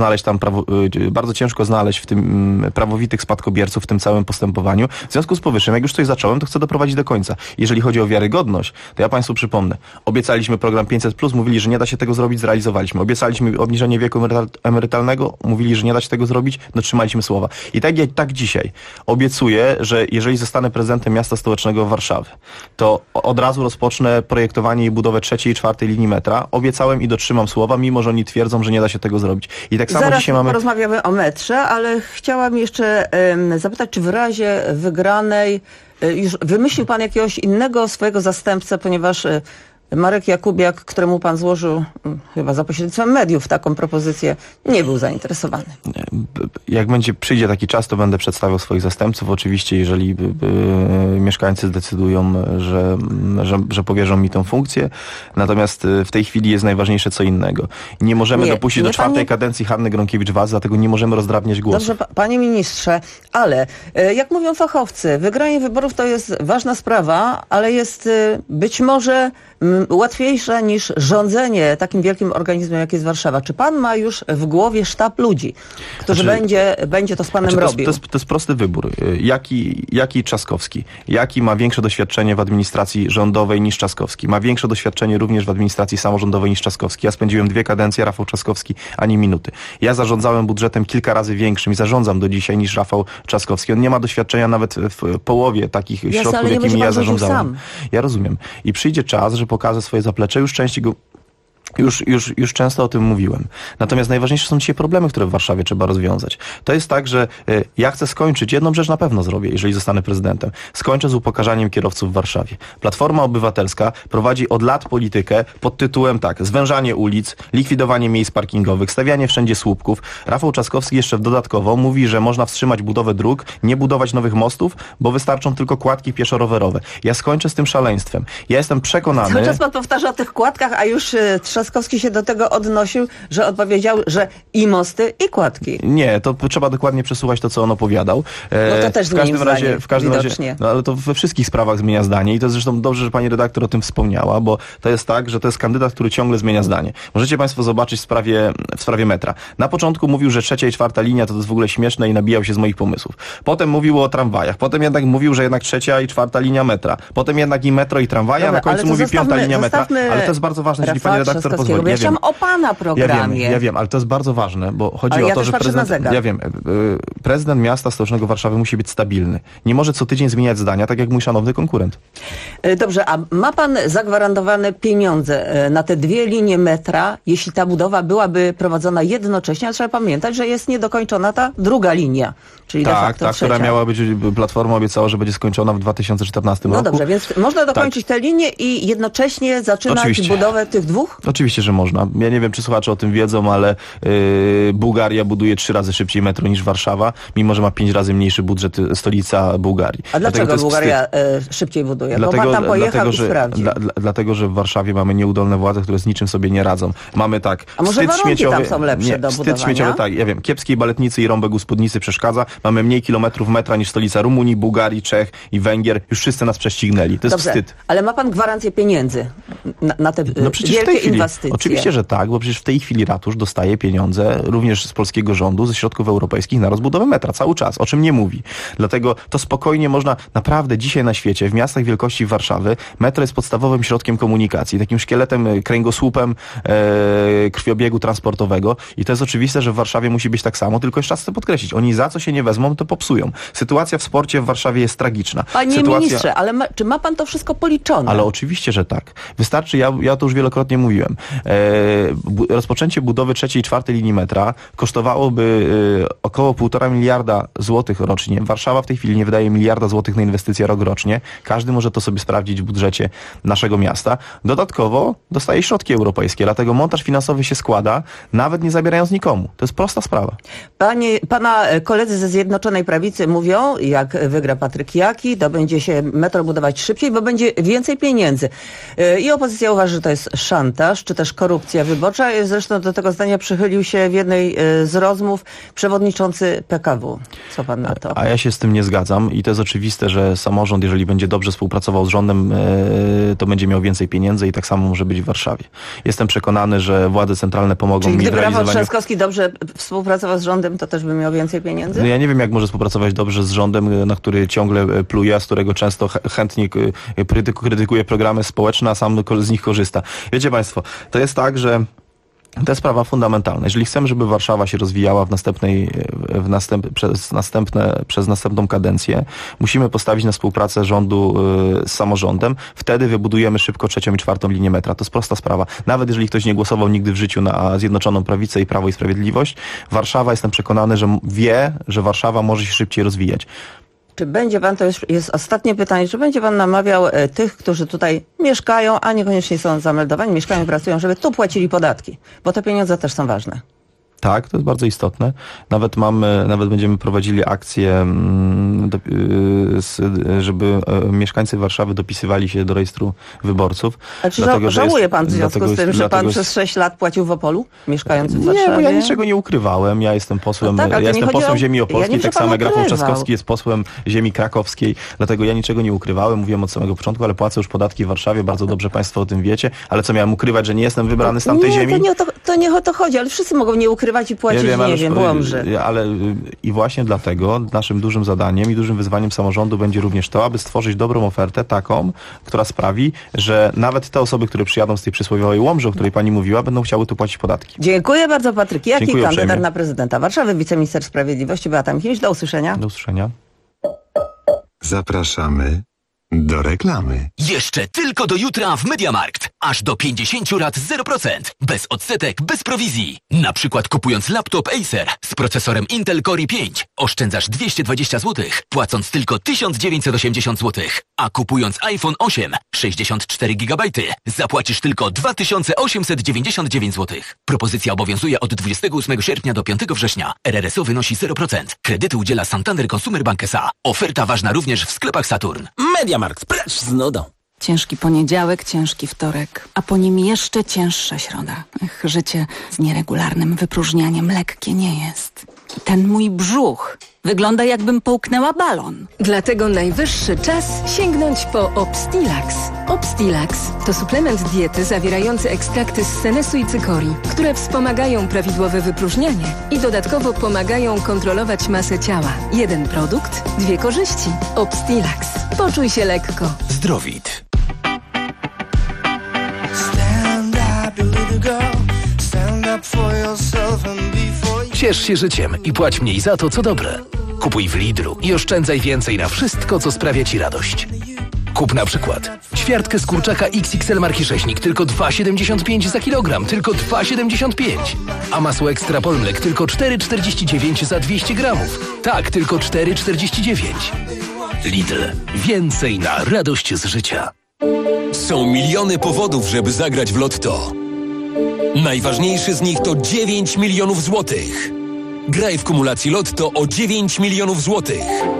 znaleźć w tym prawowitych spadkobierców w tym całym postępowaniu. W związku z powyższym, jak już coś zacząłem, to chcę doprowadzić do końca. Jeżeli chodzi o wiarygodność, to ja państwu przypomnę. Obiecaliśmy program 500+, mówili, że nie da się tego zrobić, zrealizowaliśmy. Obiecaliśmy obniżenie wieku emerytalnego, mówili, że nie da się tego zrobić, dotrzymaliśmy słowa. I tak dzisiaj obiecuję, że jeżeli zostanę prezydentem miasta stołecznego Warszawy, to od razu rozpocznę projektowanie i budowę 3. i 4. linii metra. Obiecałem i dotrzymam słowa, mimo że oni twierdzą, że nie da się tego zrobić. I tak samo zaraz dzisiaj mamy... porozmawiamy o metrze, ale chciałam jeszcze zapytać, czy w razie wygranej już wymyślił pan jakiegoś innego swojego zastępcę, ponieważ Marek Jakubiak, któremu pan złożył chyba za pośrednictwem mediów taką propozycję, nie był zainteresowany. Jak przyjdzie taki czas, to będę przedstawiał swoich zastępców. Oczywiście, jeżeli mieszkańcy zdecydują, że powierzą mi tę funkcję. Natomiast w tej chwili jest najważniejsze co innego. Nie możemy dopuścić do 4. kadencji Hanny Gronkiewicz-Waltz, dlatego nie możemy rozdrabniać głosu. Dobrze, panie ministrze, ale jak mówią fachowcy, wygranie wyborów to jest ważna sprawa, ale jest być może łatwiejsza niż rządzenie takim wielkim organizmem, jak jest Warszawa. Czy pan ma już w głowie sztab ludzi, którzy będzie to z panem robił? To jest prosty wybór. Jaki Trzaskowski? Jaki ma większe doświadczenie w administracji rządowej niż Trzaskowski? Ma większe doświadczenie również w administracji samorządowej niż Trzaskowski. Ja spędziłem 2 kadencje, Rafał Trzaskowski ani minuty. Ja zarządzałem budżetem kilka razy większym i zarządzam do dzisiaj niż Rafał Trzaskowski. On nie ma doświadczenia nawet w połowie takich środków, jakimi ja zarządzałem. Ja rozumiem. I przyjdzie czas, że pokażę swoje zaplecze, już często o tym mówiłem. Natomiast najważniejsze są dzisiaj problemy, które w Warszawie trzeba rozwiązać. To jest tak, że ja chcę skończyć, jedną rzecz na pewno zrobię, jeżeli zostanę prezydentem. Skończę z upokarzaniem kierowców w Warszawie. Platforma Obywatelska prowadzi od lat politykę pod tytułem zwężanie ulic, likwidowanie miejsc parkingowych, stawianie wszędzie słupków. Rafał Trzaskowski jeszcze dodatkowo mówi, że można wstrzymać budowę dróg, nie budować nowych mostów, bo wystarczą tylko kładki pieszo-rowerowe. Ja skończę z tym szaleństwem. Ja jestem przekonany... Cały czas pan powtarza o tych kładkach, a już Trzaskowski się do tego odnosił, że odpowiedział, że i mosty, i kładki. Nie, to trzeba dokładnie przesuwać to, co on opowiadał. No to też zmienił zdanie, w każdym razie, ale to we wszystkich sprawach zmienia zdanie i to zresztą dobrze, że pani redaktor o tym wspomniała, bo to jest tak, że to jest kandydat, który ciągle zmienia zdanie. Możecie państwo zobaczyć w sprawie metra. Na początku mówił, że 3. i 4. linia to jest w ogóle śmieszne i nabijał się z moich pomysłów. Potem mówił o tramwajach. Potem jednak mówił, że jednak 3. i 4. linia metra. Potem jednak i metro i tramwaje, a na końcu mówi 5. linia metra. Ale to jest bardzo ważne, jeżeli pani redaktor pozwoli. Ja wiem o pana programie. Ja wiem, ale to jest bardzo ważne, bo chodzi o to, że prezydent miasta stołecznego Warszawy musi być stabilny. Nie może co tydzień zmieniać zdania, tak jak mój szanowny konkurent. Dobrze, a ma pan zagwarantowane pieniądze na te 2 linie metra, jeśli ta budowa byłaby prowadzona jednocześnie? A trzeba pamiętać, że jest niedokończona ta 2. linia. Czyli de facto która miała być, Platforma obiecała, że będzie skończona w 2014 roku. No dobrze, więc można dokończyć tę linię i jednocześnie zaczynać budowę tych dwóch? Oczywiście, że można. Ja nie wiem, czy słuchacze o tym wiedzą, ale Bułgaria buduje 3 razy szybciej metro niż Warszawa, mimo że ma 5 razy mniejszy budżet stolica Bułgarii. A dlaczego Bułgaria szybciej buduje? Bo pan tam pojechał i sprawdził. Dlatego, że w Warszawie mamy nieudolne władze, które z niczym sobie nie radzą. Mamy a może warunki tam są lepsze do budowania? Wstyd śmieciowy, tak. Ja wiem, kiepskiej baletnicy i rąbek u spódnicy przeszkadza. Mamy mniej kilometrów metra niż stolica Rumunii, Bułgarii, Czech i Węgier. Już wszyscy nas prześcignęli. To jest wstyd. Ale ma pan gwarancję pieniędzy na te wielkie inwestycje? Oczywiście, że tak, bo przecież w tej chwili ratusz dostaje pieniądze również z polskiego rządu, ze środków europejskich na rozbudowę metra cały czas, o czym nie mówi. Dlatego to spokojnie można, naprawdę dzisiaj na świecie, w miastach wielkości Warszawy, metro jest podstawowym środkiem komunikacji, takim szkieletem, kręgosłupem krwiobiegu transportowego i to jest oczywiste, że w Warszawie musi być tak samo, tylko jeszcze raz chcę podkreślić, oni za co się nie wezmą, to popsują. Sytuacja w sporcie w Warszawie jest tragiczna. Panie ministrze, ale czy ma pan to wszystko policzone? Ale oczywiście, że tak. Wystarczy, ja to już wielokrotnie mówiłem, rozpoczęcie budowy 3. i 4. linii metra kosztowałoby około 1,5 miliarda złotych rocznie. Warszawa w tej chwili nie wydaje miliarda złotych na inwestycje rok rocznie. Każdy może to sobie sprawdzić w budżecie naszego miasta. Dodatkowo dostaje środki europejskie, dlatego montaż finansowy się składa, nawet nie zabierając nikomu. To jest prosta sprawa. Pana koledzy ze Zjednoczonej Prawicy mówią, jak wygra Patryk Jaki, to będzie się metro budować szybciej, bo będzie więcej pieniędzy. I opozycja uważa, że to jest szantaż, czy też korupcja wyborcza. Zresztą do tego zdania przychylił się w jednej z rozmów przewodniczący PKW. Co pan na to? A ja się z tym nie zgadzam i to jest oczywiste, że samorząd, jeżeli będzie dobrze współpracował z rządem, to będzie miał więcej pieniędzy i tak samo może być w Warszawie. Jestem przekonany, że władze centralne pomogą mi w realizowaniu... Gdyby Rafał Trzaskowski dobrze współpracował z rządem, to też by miał więcej pieniędzy? No ja nie wiem, jak może współpracować dobrze z rządem, na który ciągle pluje, a z którego często chętnie krytykuje programy społeczne, a sam z nich korzysta. Wiecie państwo, to jest tak, że to jest sprawa fundamentalna. Jeżeli chcemy, żeby Warszawa się rozwijała przez następną kadencję, musimy postawić na współpracę rządu z samorządem. Wtedy wybudujemy szybko 3. i 4. linię metra. To jest prosta sprawa. Nawet jeżeli ktoś nie głosował nigdy w życiu na Zjednoczoną Prawicę i Prawo i Sprawiedliwość, Warszawa, jestem przekonany, że wie, że Warszawa może się szybciej rozwijać. Czy będzie pan, to jest ostatnie pytanie, czy będzie pan namawiał tych, którzy tutaj mieszkają, a niekoniecznie są zameldowani, mieszkają i pracują, żeby tu płacili podatki? Bo te pieniądze też są ważne. Tak, to jest bardzo istotne. Nawet będziemy prowadzili akcję, żeby mieszkańcy Warszawy dopisywali się do rejestru wyborców. A czy żałuje pan w związku z tym, że pan przez 6 lat płacił w Opolu, mieszkając w Warszawie? Nie, bo ja niczego nie ukrywałem. Ja jestem posłem, posłem ziemi opolskiej, tak samo jak Rafał Trzaskowski jest posłem ziemi krakowskiej. Dlatego ja niczego nie ukrywałem, mówiłem od samego początku, ale płacę już podatki w Warszawie, bardzo dobrze państwo o tym wiecie. Ale co, miałem ukrywać, że nie jestem wybrany z tamtej ziemi? To nie o to chodzi, ale wszyscy mogą nie ukrywać i płacić, ale i właśnie dlatego naszym dużym zadaniem i dużym wyzwaniem samorządu będzie również to, aby stworzyć dobrą ofertę taką, która sprawi, że nawet te osoby, które przyjadą z tej przysłowiowej Łomży, o której pani mówiła, będą chciały tu płacić podatki. Dziękuję bardzo, Patryk Jaki, kandydat na prezydenta Warszawy, wiceminister sprawiedliwości, Beata Michniewicz. Do usłyszenia. Do usłyszenia. Zapraszamy do reklamy. Jeszcze tylko do jutra w MediaMarkt. Aż do 50 rat 0%. Bez odsetek, bez prowizji. Na przykład kupując laptop Acer z procesorem Intel Core i5 oszczędzasz 220 zł, płacąc tylko 1980 zł. A kupując iPhone 8 64 GB zapłacisz tylko 2899 zł. Propozycja obowiązuje od 28 sierpnia do 5 września. RRSO wynosi 0%. Kredyty udziela Santander Consumer Bank S.A. Oferta ważna również w sklepach Saturn. MediaMarkt, precz z nudą. Ciężki poniedziałek, ciężki wtorek, a po nim jeszcze cięższa środa. Życie z nieregularnym wypróżnianiem lekkie nie jest. Ten mój brzuch wygląda, jakbym połknęła balon. Dlatego najwyższy czas sięgnąć po Obstilax. Obstilax to suplement diety zawierający ekstrakty z senesu i cykorii, które wspomagają prawidłowe wypróżnianie i dodatkowo pomagają kontrolować masę ciała. Jeden produkt, 2 korzyści. Obstilax. Poczuj się lekko. Zdrowit. Ciesz się życiem i płać mniej za to, co dobre. Kupuj w Lidlu i oszczędzaj więcej na wszystko, co sprawia Ci radość. Kup na przykład Ćwiartkę z kurczaka XXL marki Rzeźnik tylko 2,75 za kilogram, tylko 2,75. A masło Ekstra Polmlek tylko 4,49 za 200 gramów. Tak, tylko 4,49. Lidl. Więcej na radość z życia. Są miliony powodów, żeby zagrać w Lotto. Najważniejszy z nich to 9 milionów złotych. Graj w kumulacji Lotto o 9 milionów złotych.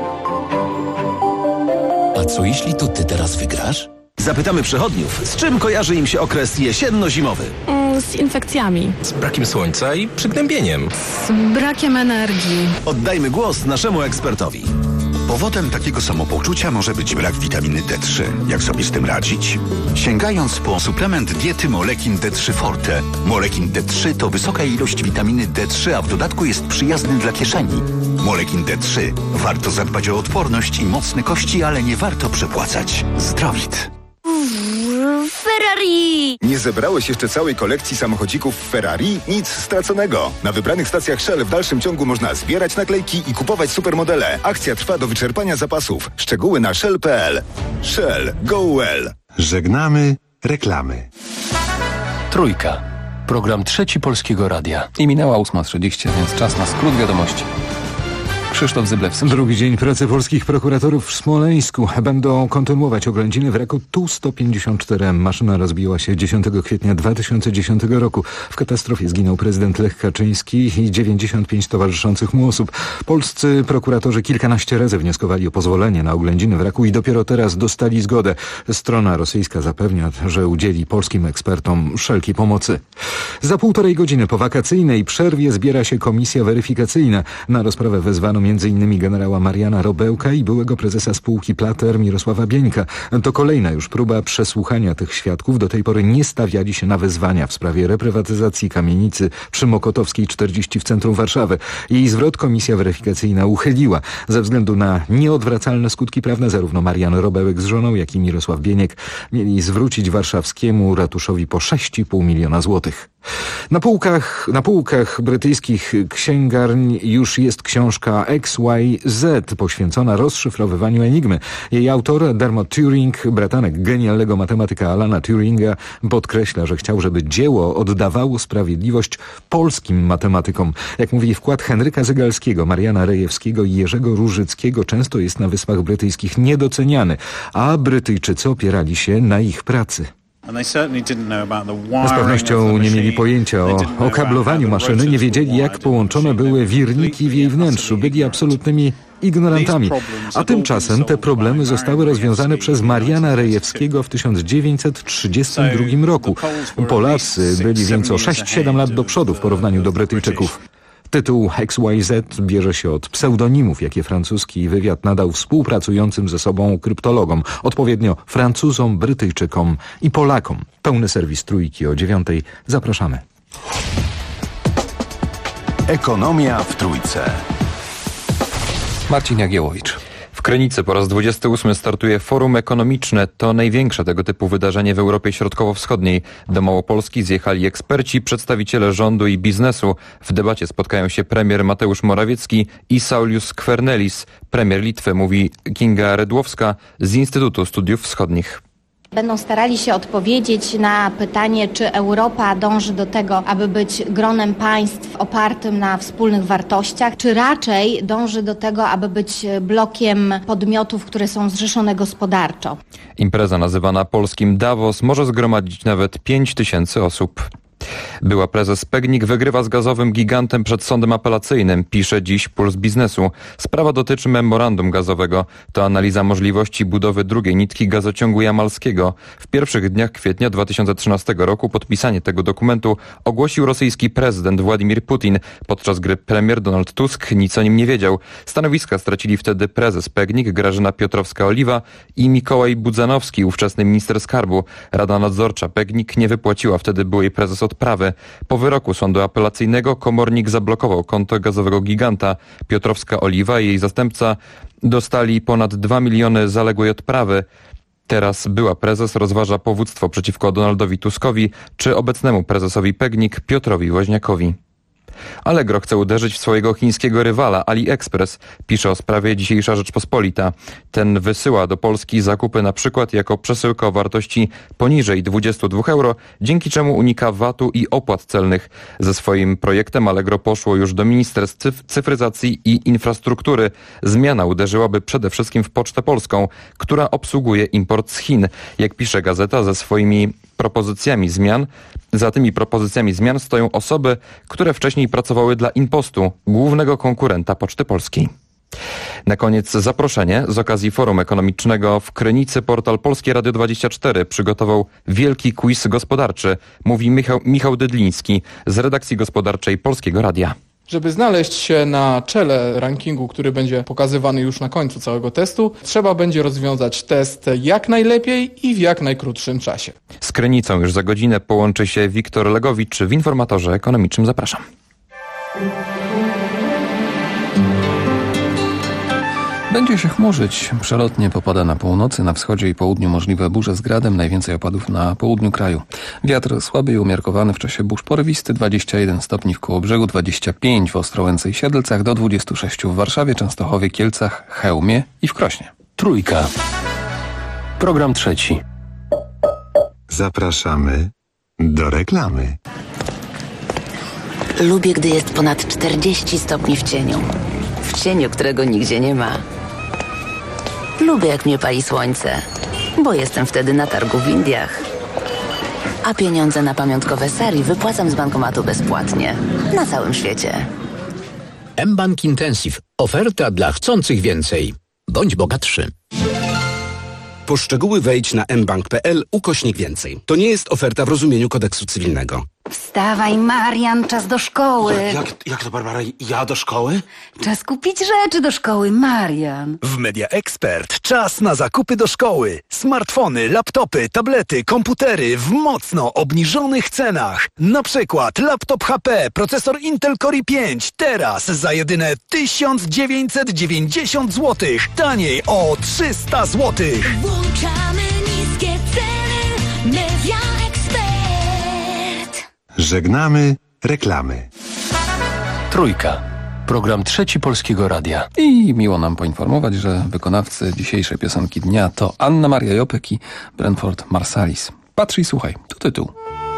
A co jeśli to ty teraz wygrasz? Zapytamy przechodniów, z czym kojarzy im się okres jesienno-zimowy? Z infekcjami. Z brakiem słońca i przygnębieniem. Z brakiem energii. Oddajmy głos naszemu ekspertowi. Powodem takiego samopoczucia może być brak witaminy D3. Jak sobie z tym radzić? Sięgając po suplement diety Molekin D3 Forte. Molekin D3 to wysoka ilość witaminy D3, a w dodatku jest przyjazny dla kieszeni. Molekin D3. Warto zadbać o odporność i mocne kości, ale nie warto przepłacać. Zdrowit. Ferrari! Nie zebrałeś jeszcze całej kolekcji samochodzików Ferrari? Nic straconego. Na wybranych stacjach Shell w dalszym ciągu można zbierać naklejki i kupować supermodele. Akcja trwa do wyczerpania zapasów. Szczegóły na shell.pl. Shell. Go well. Żegnamy reklamy. Trójka. Program Trzeci Polskiego Radia. I minęła 8:30, więc czas na skrót wiadomości. Krzysztof Zyblewski. Drugi dzień pracy polskich prokuratorów w Smoleńsku. Będą kontynuować oględziny wraku Tu-154. Maszyna rozbiła się 10 kwietnia 2010 roku. W katastrofie zginął prezydent Lech Kaczyński i 95 towarzyszących mu osób. Polscy prokuratorzy kilkanaście razy wnioskowali o pozwolenie na oględziny wraku i dopiero teraz dostali zgodę. Strona rosyjska zapewnia, że udzieli polskim ekspertom wszelkiej pomocy. Za 1,5 godziny po wakacyjnej przerwie zbiera się komisja weryfikacyjna. Na rozprawę wezwano m.in. generała Mariana Robełka i byłego prezesa spółki Plater Mirosława Bieńka. To kolejna już próba przesłuchania tych świadków. Do tej pory nie stawiali się na wezwania w sprawie reprywatyzacji kamienicy przy Mokotowskiej 40 w centrum Warszawy. Jej zwrot komisja weryfikacyjna uchyliła. Ze względu na nieodwracalne skutki prawne zarówno Marian Robełek z żoną, jak i Mirosław Bieniek mieli zwrócić warszawskiemu ratuszowi po 6,5 miliona złotych. Na półkach brytyjskich księgarni już jest książka XYZ poświęcona rozszyfrowywaniu enigmy. Jej autor, Dermot Turing, bratanek genialnego matematyka Alana Turinga, podkreśla, że chciał, żeby dzieło oddawało sprawiedliwość polskim matematykom. Jak mówi, wkład Henryka Zygalskiego, Mariana Rejewskiego i Jerzego Różyckiego często jest na Wyspach Brytyjskich niedoceniany, a Brytyjczycy opierali się na ich pracy. Z pewnością nie mieli pojęcia o okablowaniu maszyny, nie wiedzieli, jak połączone były wirniki w jej wnętrzu, byli absolutnymi ignorantami. A tymczasem te problemy zostały rozwiązane przez Mariana Rejewskiego w 1932 roku. Polacy byli więc o 6-7 lat do przodu w porównaniu do Brytyjczyków. Tytuł XYZ bierze się od pseudonimów, jakie francuski wywiad nadał współpracującym ze sobą kryptologom, odpowiednio Francuzom, Brytyjczykom i Polakom. Pełny serwis Trójki o 9:00. Zapraszamy. Ekonomia w Trójce. Marcin Jagiełowicz. W Krynicy po raz 28 startuje Forum Ekonomiczne. To największe tego typu wydarzenie w Europie Środkowo-Wschodniej. Do Małopolski zjechali eksperci, przedstawiciele rządu i biznesu. W debacie spotkają się premier Mateusz Morawiecki i Saulius Skvernelis. Premier Litwy, mówi Kinga Redłowska z Instytutu Studiów Wschodnich. Będą starali się odpowiedzieć na pytanie, czy Europa dąży do tego, aby być gronem państw opartym na wspólnych wartościach, czy raczej dąży do tego, aby być blokiem podmiotów, które są zrzeszone gospodarczo. Impreza nazywana polskim Davos może zgromadzić nawet 5000 osób. Była prezes PGNiG wygrywa z gazowym gigantem przed sądem apelacyjnym, pisze dziś Puls Biznesu. Sprawa dotyczy memorandum gazowego. To analiza możliwości budowy drugiej nitki gazociągu jamalskiego. W pierwszych dniach kwietnia 2013 roku podpisanie tego dokumentu ogłosił rosyjski prezydent Władimir Putin, podczas gdy premier Donald Tusk nic o nim nie wiedział. Stanowiska stracili wtedy prezes PGNiG Grażyna Piotrowska-Oliwa i Mikołaj Budzanowski, ówczesny minister skarbu. Rada nadzorcza PGNiG nie wypłaciła wtedy byłej prezes odprawy. Po wyroku sądu apelacyjnego komornik zablokował konto gazowego giganta. Piotrowska-Oliwa i jej zastępca dostali ponad 2 miliony zaległej odprawy. Teraz była prezes rozważa powództwo przeciwko Donaldowi Tuskowi czy obecnemu prezesowi PGNiG Piotrowi Woźniakowi. Allegro chce uderzyć w swojego chińskiego rywala AliExpress, pisze o sprawie dzisiejsza Rzeczpospolita. Ten wysyła do Polski zakupy na przykład jako przesyłka o wartości poniżej 22 euro, dzięki czemu unika VAT-u i opłat celnych. Ze swoim projektem Allegro poszło już do Ministerstw Cyfryzacji i Infrastruktury. Zmiana uderzyłaby przede wszystkim w Pocztę Polską, która obsługuje import z Chin. Jak pisze gazeta, za tymi propozycjami zmian stoją osoby, które wcześniej pracowały dla Inpostu, głównego konkurenta Poczty Polskiej. Na koniec zaproszenie. Z okazji Forum Ekonomicznego w Krynicy portal Polskie Radio 24 przygotował wielki quiz gospodarczy, mówi Michał Dydliński z redakcji gospodarczej Polskiego Radia. Żeby znaleźć się na czele rankingu, który będzie pokazywany już na końcu całego testu, trzeba będzie rozwiązać test jak najlepiej i w jak najkrótszym czasie. Z Krynicą już za godzinę połączy się Wiktor Legowicz w Informatorze Ekonomicznym. Zapraszam. Będzie się chmurzyć. Przelotnie popada na północy, na wschodzie i południu możliwe burze z gradem, najwięcej opadów na południu kraju. Wiatr słaby i umiarkowany w czasie burz porywisty, 21 stopni w Kołobrzegu, 25 w Ostrołęce i Siedlcach, do 26 w Warszawie, Częstochowie, Kielcach, Chełmie i w Krośnie. Trójka. Program trzeci. Zapraszamy do reklamy. Lubię, gdy jest ponad 40 stopni w cieniu. W cieniu, którego nigdzie nie ma. Lubię, jak mnie pali słońce, bo jestem wtedy na targu w Indiach. A pieniądze na pamiątkowe sari wypłacam z bankomatu bezpłatnie. Na całym świecie. mBank Intensive. Oferta dla chcących więcej. Bądź bogatszy. Po szczegóły wejdź na mbank.pl/więcej. To nie jest oferta w rozumieniu kodeksu cywilnego. Wstawaj, Marian, czas do szkoły. Jak to, Barbara? Ja do szkoły? Czas kupić rzeczy do szkoły, Marian. W Media Expert czas na zakupy do szkoły. Smartfony, laptopy, tablety, komputery w mocno obniżonych cenach. Na przykład laptop HP, procesor Intel Core i5. Teraz za jedyne 1990 zł. Taniej o 300 zł. Włączamy niskie ceny. Media Expert. Żegnamy reklamy. Trójka. Program trzeci Polskiego Radia. I miło nam poinformować, że wykonawcy dzisiejszej piosenki dnia to Anna Maria Jopek i Branford Marsalis. Patrz i słuchaj, to tytuł.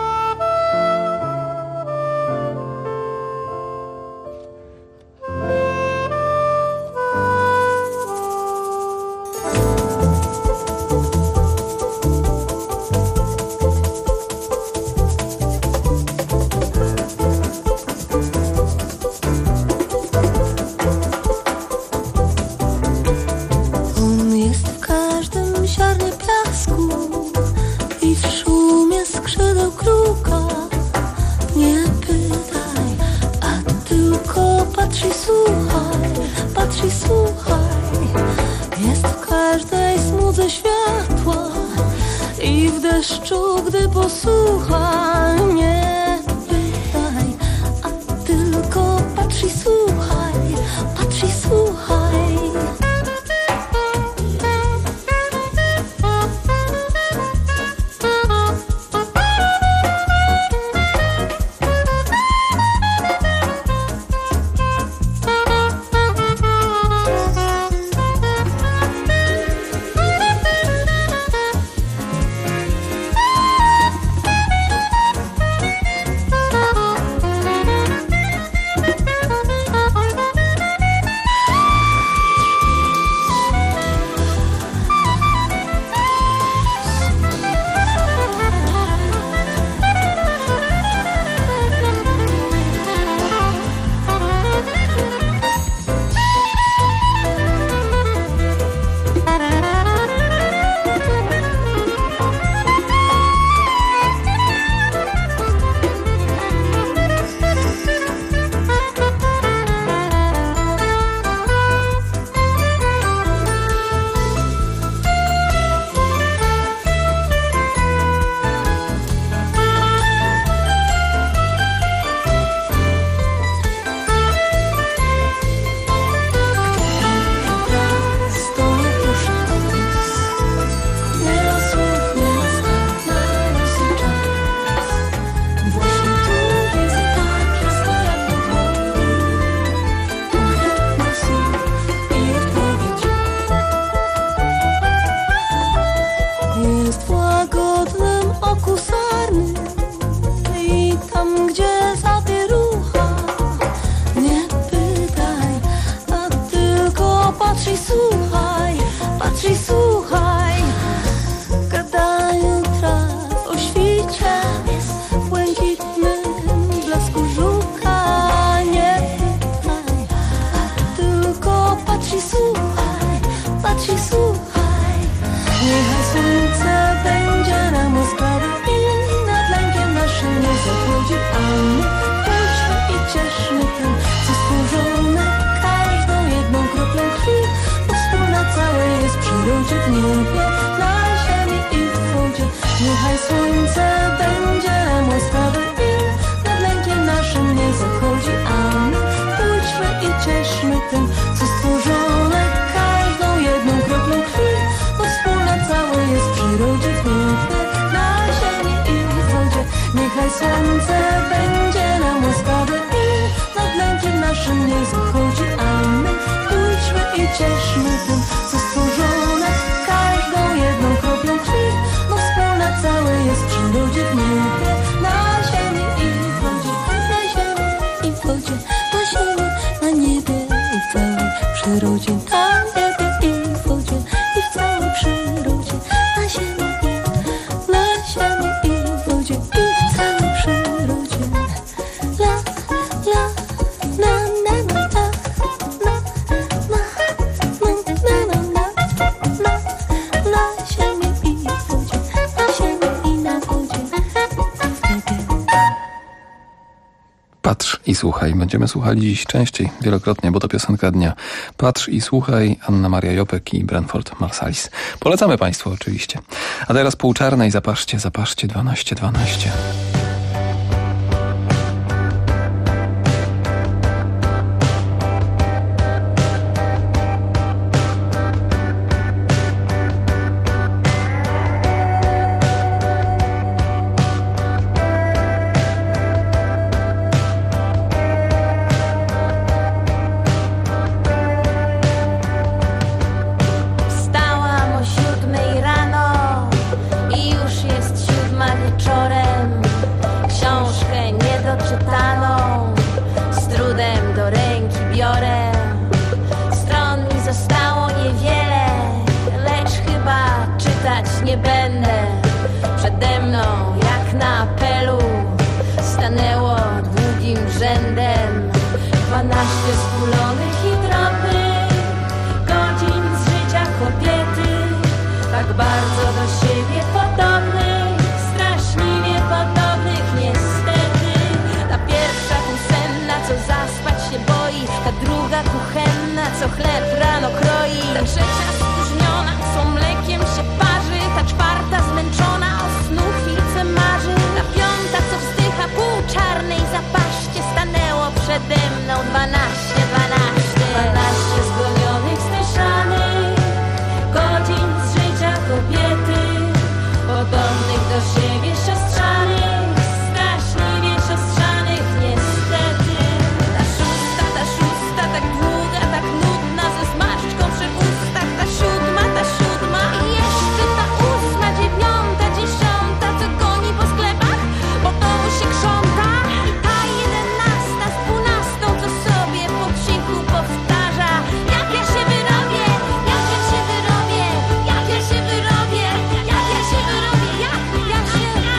Gdy posłucha, nie pytaj, a tylko patrz i słuchaj, patrz i słuchaj. Niechaj słońce będzie nam łaskawe i nad wnętrzem naszym nie zachodzi, a my pójdźmy i cieszmy tym, co stworzone każdą jedną kroplą krwi, bo wspólne całe jest w przyrodzie, w niebie, na ziemi i w wodzie, na ziemi i w wodzie, na ziemi, na niebie i w całej przyrodzie, na niebie i w wodzie i w całej przyrodzie, na ziemi i w wodzie i w całej przyrodzie. La, la, na, na, na, la, na ziemi i w wodzie, na ziemi i na wodzie, w niebie. Patrz i słuchaj. Będziemy słuchali dziś częściej, wielokrotnie, bo to piosenka dnia. Patrz i słuchaj, Anna Maria Jopek i Branford Marsalis. Polecamy Państwu oczywiście. A teraz Pół Czarnej, zapaszcie, zapaszcie, 12, 12. Wstałam o 7 rano i już jest 7 wieczorem. Książkę niedoczytaną z trudem do ręki biorę. Stron mi zostało niewiele, lecz chyba czytać nie będę. Przede mną jak na apelu stanęło długim rzędem 12 skulonych i drobnych godzin z życia kobiety, tak bardzo do siebie podobnych, straszliwie podobnych niestety. Ta pierwsza kusenna, co zaspać się boi, ta druga kuchenna, co chleb rano kroi, ta trzecia spóźniona, co mlekiem się parzy, ta czwarta zmęczona, o snu chwilce marzy, ta piąta, co wzdycha, pół czarnej zapaszcie, stanęło przede mną 12 zgonionych, zdyszanych godzin z życia kobiety, podobnych do siebie siostrzanych, straszliwie siostrzanych niestety. Ta szósta, tak długa, tak nudna, ze zmarszczką przy ustach, ta siódma i jeszcze ta 8, 9, 10, co goni po sklepach, bo domu się krząta, i ta 11 z 12, co sobie po cichu powtarza: jak ja się wyrobię, jak ja się wyrobię, jak ja się wyrobię, jak ja się wyrobię, jak ja się wyrobię.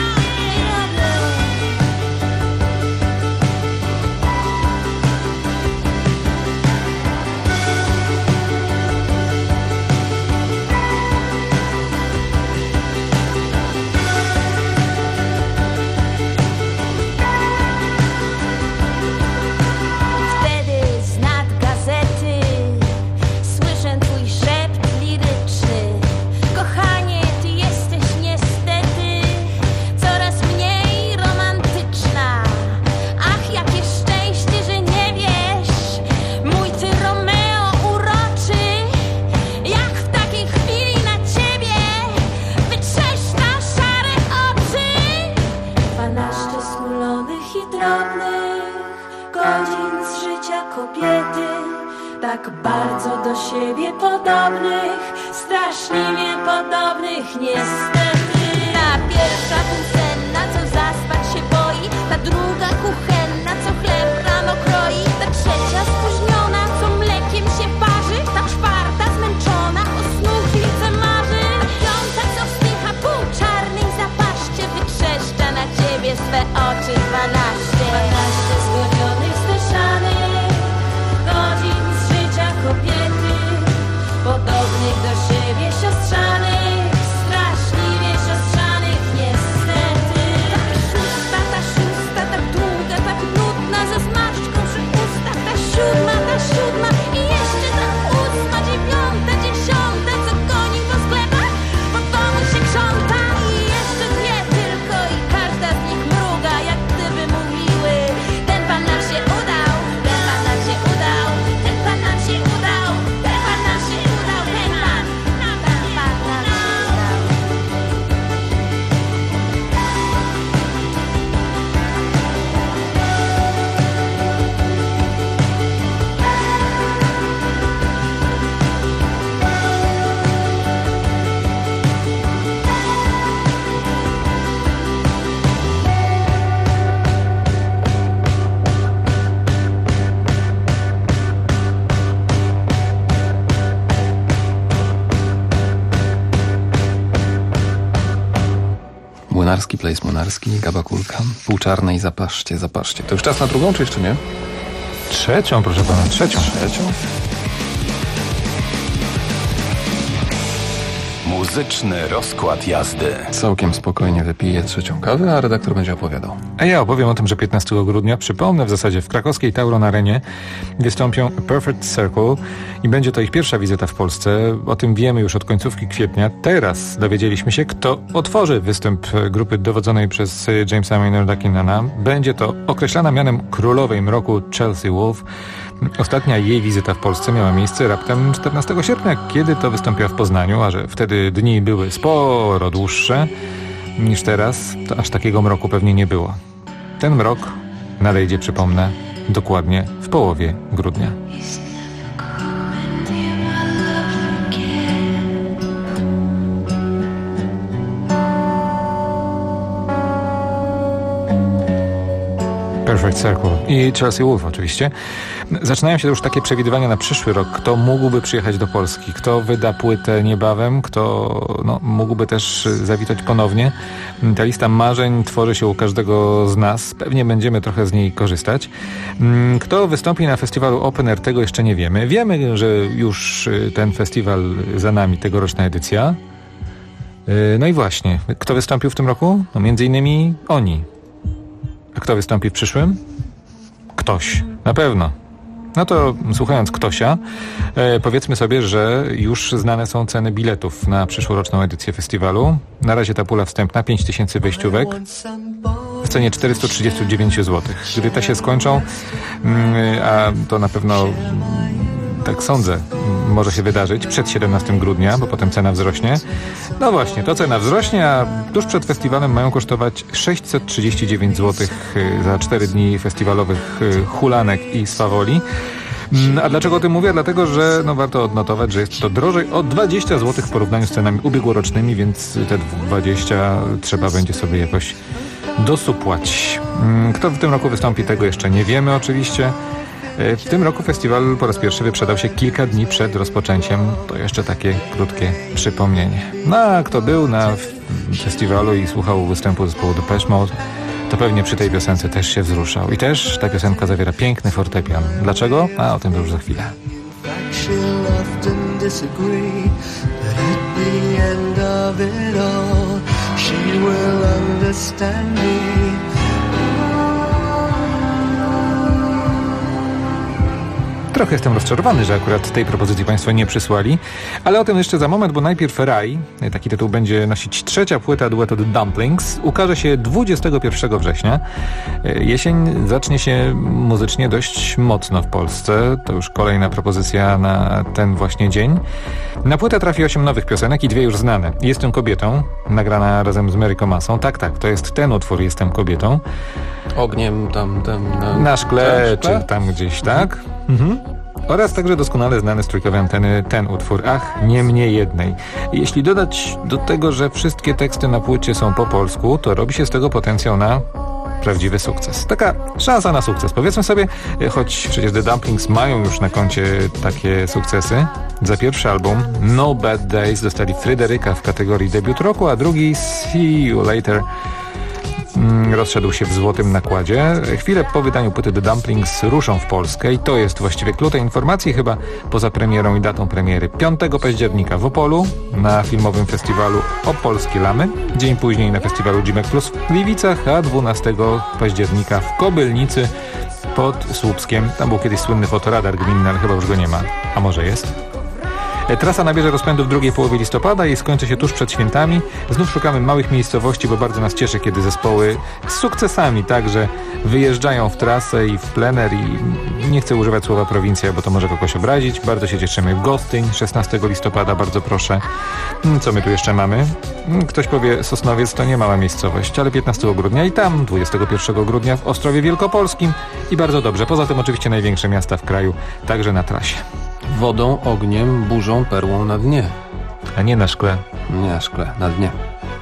Wtedy z nad gazety słyszę twój szept liryczny. Kochanie, ty jesteś niestety coraz mniej romantyczna. Ach, jakie szczęście, że nie wiesz, mój ty Romeo uroczy, jak w takiej chwili na ciebie wytrzeszcza szare oczy. 12 skulonych i drobnych godzin z życia kobiety, tak bardzo do siebie podobnych, straszliwie podobnych niestety. Ta pierwsza kuchenna, co zaspać się boi, ta druga kuchenna, co chleb rano kroi, ta trzecia spóźniona, co mlekiem się parzy, ta czwarta zmęczona, o snu chwilce marzy, ta piąta, co wzdycha, pół czarnej zapaszcie, wytrzeszcza na ciebie swe oczy. 12 zgonionych, zdyszanych godzin z życia kobiety, podobnych do siebie siostrzanych, straszliwie siostrzanych niestety. Ta szósta, tak długa, tak nudna, ze zmarszczką przy ustach, ta siódma i jeszcze ta 8, 9, 10, co goni po sklepach, po domu się krząta, i jeszcze dwie tylko i każda z nich mruga, jak gdyby mówiły: ten pan nam się udał, ten pan nam się udał, ten Place Monarski, Gaba Kulka, Półczarnej i Zapaszcie. To już czas na drugą, czy jeszcze nie? Trzecią, proszę pana, trzecią. Muzyczny rozkład jazdy. Całkiem spokojnie wypiję trzecią kawę, a redaktor będzie opowiadał. A ja opowiem o tym, że 15 grudnia, przypomnę, w zasadzie w krakowskiej Tauron Arenie wystąpią Perfect Circle i będzie to ich pierwsza wizyta w Polsce. O tym wiemy już od końcówki kwietnia. Teraz dowiedzieliśmy się, kto otworzy występ grupy dowodzonej przez Jamesa Maynarda Keenana. Będzie to określana mianem królowej mroku Chelsea Wolfe. Ostatnia jej wizyta w Polsce miała miejsce raptem 14 sierpnia, kiedy to wystąpiła w Poznaniu, a że wtedy dni były sporo dłuższe niż teraz, to aż takiego mroku pewnie nie było. Ten mrok nadejdzie, przypomnę, dokładnie w połowie grudnia. Perfect Circle i Chelsea Wolfe oczywiście. Zaczynają się już takie przewidywania na przyszły rok. Kto mógłby przyjechać do Polski? Kto wyda płytę niebawem? Kto mógłby też zawitać ponownie? Ta lista marzeń tworzy się u każdego z nas. Pewnie będziemy trochę z niej korzystać. Kto wystąpi na festiwalu Open Air, tego jeszcze nie wiemy. Wiemy, że już ten festiwal za nami, tegoroczna edycja. No i właśnie, kto wystąpił w tym roku? No między innymi oni. A kto wystąpi w przyszłym? Ktoś. Na pewno. No to słuchając Ktosia, powiedzmy sobie, że już znane są ceny biletów na przyszłoroczną edycję festiwalu. Na razie ta pula wstępna, 5000 wejściówek w cenie 439 zł. Gdy te się skończą, a to na pewno, tak sądzę, może się wydarzyć przed 17 grudnia, bo potem cena wzrośnie. No właśnie, to cena wzrośnie, a tuż przed festiwalem mają kosztować 639 zł za 4 dni festiwalowych hulanek i swawoli. A dlaczego o tym mówię? Dlatego, że warto odnotować, że jest to drożej o 20 zł w porównaniu z cenami ubiegłorocznymi, więc te 20 trzeba będzie sobie jakoś dosupłać. Kto w tym roku wystąpi, tego jeszcze nie wiemy oczywiście. W tym roku festiwal po raz pierwszy wyprzedał się kilka dni przed rozpoczęciem. To jeszcze takie krótkie przypomnienie. No a kto był na festiwalu i słuchał występu zespołu Depeche Mode, to pewnie przy tej piosence też się wzruszał. I też ta piosenka zawiera piękny fortepian. Dlaczego? A o tym już za chwilę. Trochę jestem rozczarowany, że akurat tej propozycji Państwo nie przysłali, ale o tym jeszcze za moment, bo najpierw Rai, taki tytuł będzie nosić trzecia płyta duetu The Dumplings, ukaże się 21 września. Jesień zacznie się muzycznie dość mocno w Polsce, to już kolejna propozycja na ten właśnie dzień. Na płytę trafi 8 nowych piosenek i 2 już znane. Jestem kobietą, nagrana razem z Mary Komasą. Tak, to jest ten utwór Jestem kobietą. Ogniem tam na szkle, czy tam gdzieś, tak? Oraz także doskonale znany z trójkowej anteny ten utwór Ach, nie mnie jednej. Jeśli dodać do tego, że wszystkie teksty na płycie są po polsku, to robi się z tego potencjał na prawdziwy sukces. Taka szansa na sukces. Powiedzmy sobie, choć przecież The Dumplings mają już na koncie takie sukcesy. Za pierwszy album No Bad Days dostali Fryderyka w kategorii debiut roku, a drugi See You Later rozszedł się w złotym nakładzie. Chwilę po wydaniu płyty The Dumplings ruszą w Polskę i to jest właściwie klucz tej informacji, chyba poza premierą i datą premiery. 5 października w Opolu na filmowym festiwalu Opolskie Lamy, dzień później na festiwalu Dzimek Plus w Gliwicach, a 12 października w Kobylnicy pod Słupskiem. Tam był kiedyś słynny fotoradar gminny, ale chyba już go nie ma. A może jest? Trasa nabierze rozpędu w drugiej połowie listopada i skończy się tuż przed świętami. Znów szukamy małych miejscowości, bo bardzo nas cieszy, kiedy zespoły z sukcesami także wyjeżdżają w trasę i w plener i nie chcę używać słowa prowincja, bo to może kogoś obrazić. Bardzo się cieszymy. Gostyń 16 listopada, bardzo proszę. Co my tu jeszcze mamy? Ktoś powie, Sosnowiec to nie mała miejscowość, ale 15 grudnia i tam, 21 grudnia w Ostrowie Wielkopolskim i bardzo dobrze. Poza tym oczywiście największe miasta w kraju, także na trasie. Wodą, ogniem, burzą, perłą na dnie. A nie na szkle. Nie na szkle, na dnie.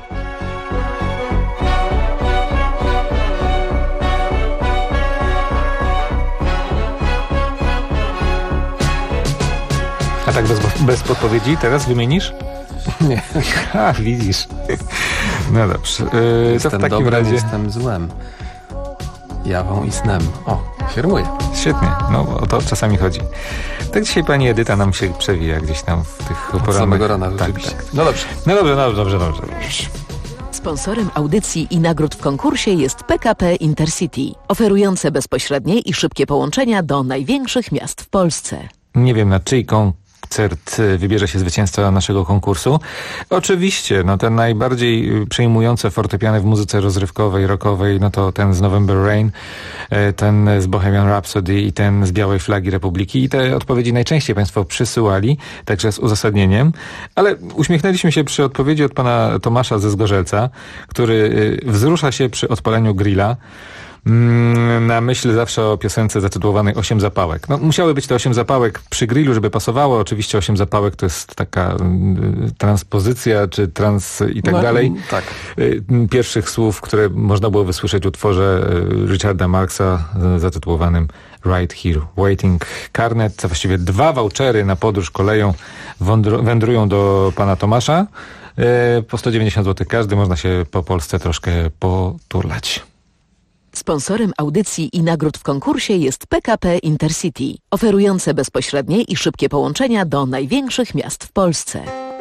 A tak bez podpowiedzi teraz wymienisz? Nie. A, widzisz. No dobrze. Jestem dobrem, jestem złem. Jawą i snem. O, firmuje. Świetnie, no o to czasami chodzi. Tak dzisiaj pani Edyta nam się przewija gdzieś tam w tych porannych... Od samego rana rzeczywiście. Tak. No dobrze. No dobrze. Sponsorem audycji i nagród w konkursie jest PKP Intercity, oferujące bezpośrednie i szybkie połączenia do największych miast w Polsce. Nie wiem, na czyj koncert wybierze się zwycięzca naszego konkursu. Oczywiście, no te najbardziej przejmujące fortepiany w muzyce rozrywkowej, rockowej, no to ten z November Rain, ten z Bohemian Rhapsody i ten z Białej Flagi Republiki. I te odpowiedzi najczęściej państwo przysyłali, także z uzasadnieniem. Ale uśmiechnęliśmy się przy odpowiedzi od pana Tomasza ze Zgorzelca, który wzrusza się przy odpaleniu grilla. Na myśl zawsze o piosence zatytułowanej 8 zapałek. No, musiały być te 8 zapałek przy grillu, żeby pasowało. Oczywiście 8 zapałek to jest taka transpozycja, czy i tak dalej. Tak. Pierwszych słów, które można było wysłyszeć w utworze Richarda Marxa zatytułowanym Right Here Waiting. Karnet, a właściwie 2 vouchery na podróż koleją wędrują do pana Tomasza. Po 190 zł każdy, można się po Polsce troszkę poturlać. Sponsorem audycji i nagród w konkursie jest PKP Intercity, oferujące bezpośrednie i szybkie połączenia do największych miast w Polsce.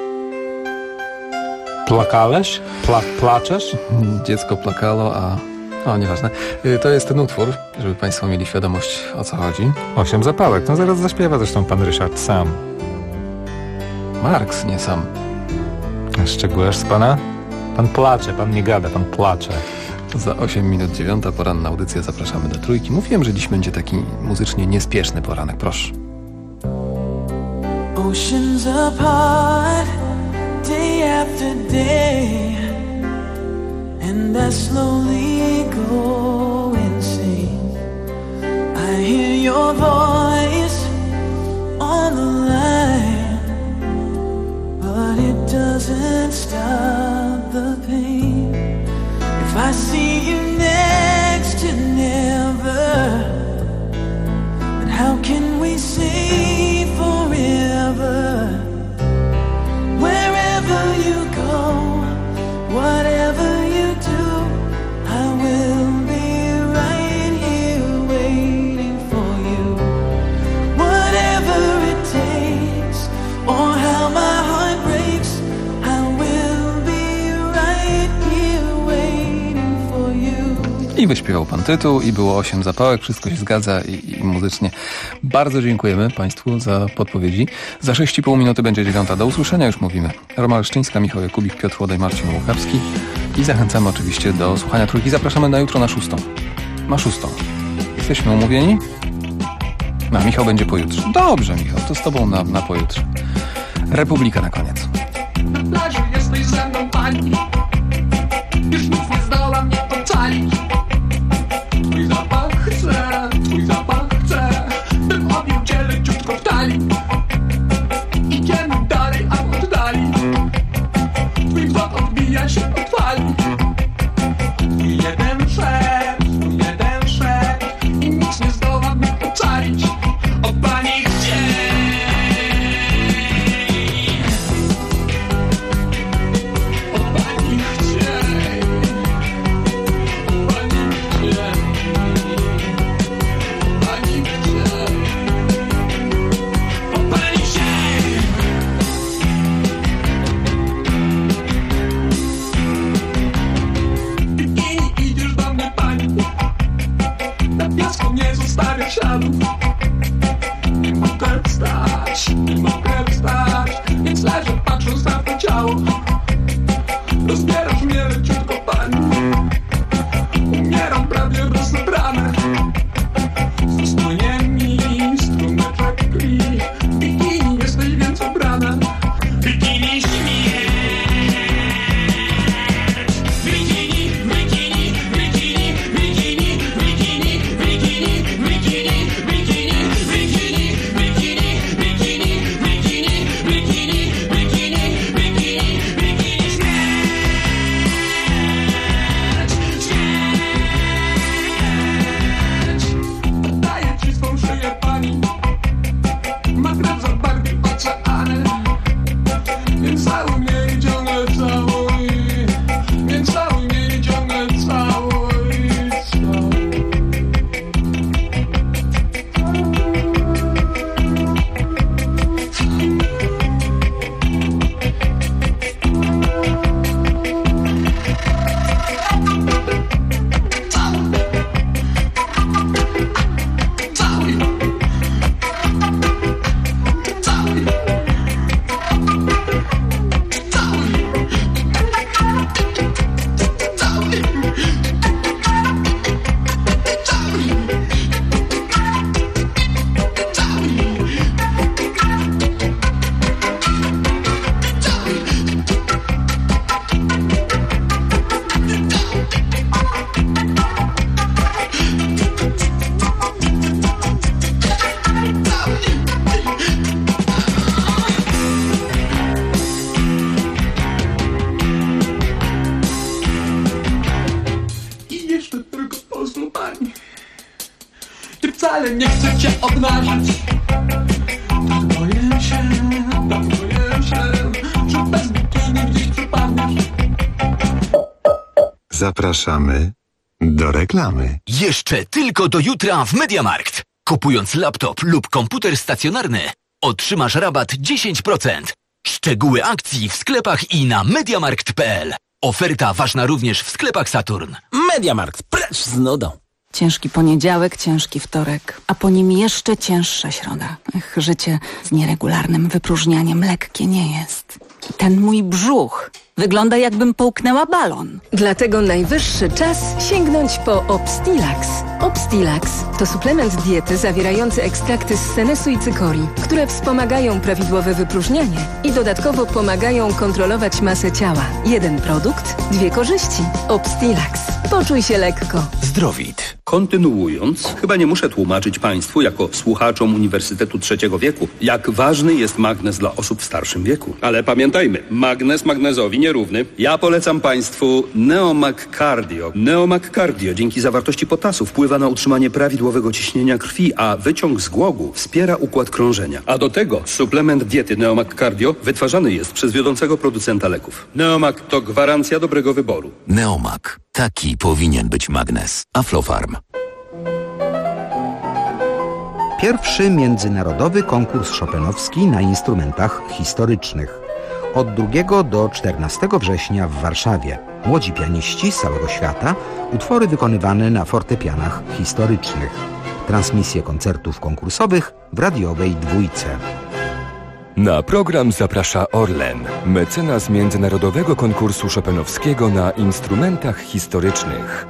Plakałeś? Placzesz? Dziecko plakało, a nieważne. To jest ten utwór, żeby państwo mieli świadomość, o co chodzi. 8 zapałek. No zaraz zaśpiewa zresztą pan Ryszard sam. Marks, nie sam. Szczegóły z pana? Pan placze, pan nie gada, pan placze. Za 8 minut 9, poranna audycja, zapraszamy do Trójki. Mówiłem, że dziś będzie taki muzycznie niespieszny poranek, proszę. Oceans apart, day after day, and I slowly go insane. I hear your voice on the line, but it doesn't stop the pain. If I see you next to never, then how can we say forever? Wherever you go, whatever you do, I will be right here waiting for you. Whatever it takes, or how my heart breaks, I will be right here waiting for you. I wyśpiewał pan tytuł i było 8 zapałek, wszystko się zgadza i muzycznie. Bardzo dziękujemy państwu za podpowiedzi. Za 6,5 minuty będzie 9. Do usłyszenia już mówimy. Roma Leszczyńska, Michał Jakubik, Piotr Łodaj, Marcin Łuchawski i zachęcamy oczywiście do słuchania Trójki. Zapraszamy na jutro na 6. Na 6. Jesteśmy umówieni? No, Michał będzie pojutrze. Dobrze, Michał, to z tobą na pojutrze. Republika na koniec. Na plaży jesteś ze mną, pani. Już nic nie zdoła mnie ocalić. Twój zapach chcę, bym objął cię leciutko w talii. Idziemy dalej, a w oddali twój wzrok odbija się od fali. Twój jeden szep i nic nie zdoła mnie ocalić. O pani gdzie? Śladów. Nie mogę wstać, więc leżę patrząc na to ciało. Rozbierasz mnie leciutko, pani. Umieram prawie rozebrany. Zasłonię mi strumyczek krwi. W bikini jesteś więc ubrana. Bikini śmierć. Bikini. wcale nie chcę cię obnażyć. Tak boję się, że bez bikini gdzieś przypadniesz. Zapraszamy do reklamy. Jeszcze tylko do jutra w MediaMarkt. Kupując laptop lub komputer stacjonarny, otrzymasz rabat 10%. Szczegóły akcji w sklepach i na MediaMarkt.pl. Oferta ważna również w sklepach Saturn. MediaMarkt, precz z nudą. Ciężki poniedziałek, ciężki wtorek, a po nim jeszcze cięższa środa. Życie z nieregularnym wypróżnianiem lekkie nie jest. I ten mój brzuch wygląda, jakbym połknęła balon. Dlatego najwyższy czas sięgnąć po Obstilax. Obstilax to suplement diety zawierający ekstrakty z senesu i cykorii, które wspomagają prawidłowe wypróżnianie i dodatkowo pomagają kontrolować masę ciała. Jeden produkt, dwie korzyści. Obstilax. Poczuj się lekko. Zdrowit. Kontynuując, chyba nie muszę tłumaczyć Państwu, jako słuchaczom Uniwersytetu Trzeciego Wieku, jak ważny jest magnez dla osób w starszym wieku. Ale pamiętajmy, magnez magnezowi nierówny. Ja polecam Państwu Neomag Cardio. Neomag Cardio dzięki zawartości potasu wpływa na utrzymanie prawidłowego ciśnienia krwi, a wyciąg z głogu wspiera układ krążenia. A do tego suplement diety Neomag Cardio wytwarzany jest przez wiodącego producenta leków. Neomag to gwarancja dobrego wyboru. Neomag. Taki powinien być magnez. Aflofarm. Pierwszy międzynarodowy konkurs chopinowski na instrumentach historycznych. Od 2 do 14 września w Warszawie. Młodzi pianiści z całego świata, utwory wykonywane na fortepianach historycznych. Transmisje koncertów konkursowych w radiowej Dwójce. Na program zaprasza Orlen, mecenas międzynarodowego konkursu chopinowskiego na instrumentach historycznych.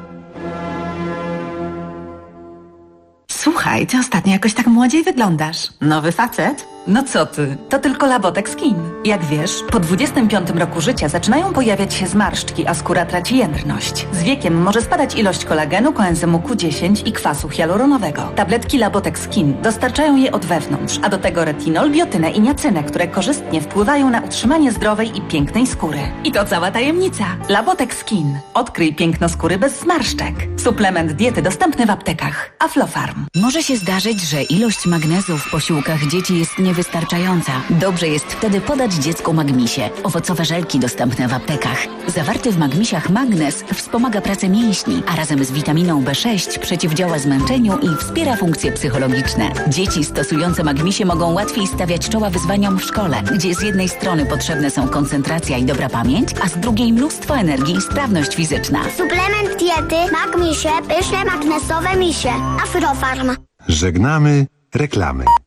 Słuchaj, ty ostatnio jakoś tak młodziej wyglądasz. Nowy facet? No co ty, to tylko Labotek Skin. Jak wiesz, po 25 roku życia zaczynają pojawiać się zmarszczki, a skóra traci jędrność. Z wiekiem może spadać ilość kolagenu, koenzymu Q10 i kwasu hialuronowego. Tabletki Labotek Skin dostarczają je od wewnątrz, a do tego retinol, biotynę i niacynę, które korzystnie wpływają na utrzymanie zdrowej i pięknej skóry. I to cała tajemnica. Labotek Skin. Odkryj piękno skóry bez zmarszczek. Suplement diety dostępny w aptekach. Aflofarm. Może się zdarzyć, że ilość magnezu w posiłkach dzieci jest niewystarczająca. Dobrze jest wtedy podać dziecku magmisie. Owocowe żelki dostępne w aptekach. Zawarty w magmisiach magnez wspomaga pracę mięśni, a razem z witaminą B6 przeciwdziała zmęczeniu i wspiera funkcje psychologiczne. Dzieci stosujące magmisie mogą łatwiej stawiać czoła wyzwaniom w szkole, gdzie z jednej strony potrzebne są koncentracja i dobra pamięć, a z drugiej mnóstwo energii i sprawność fizyczna. Suplement diety Magmisie, pyszne magnesowe misie. Aflofarm. Żegnamy reklamy.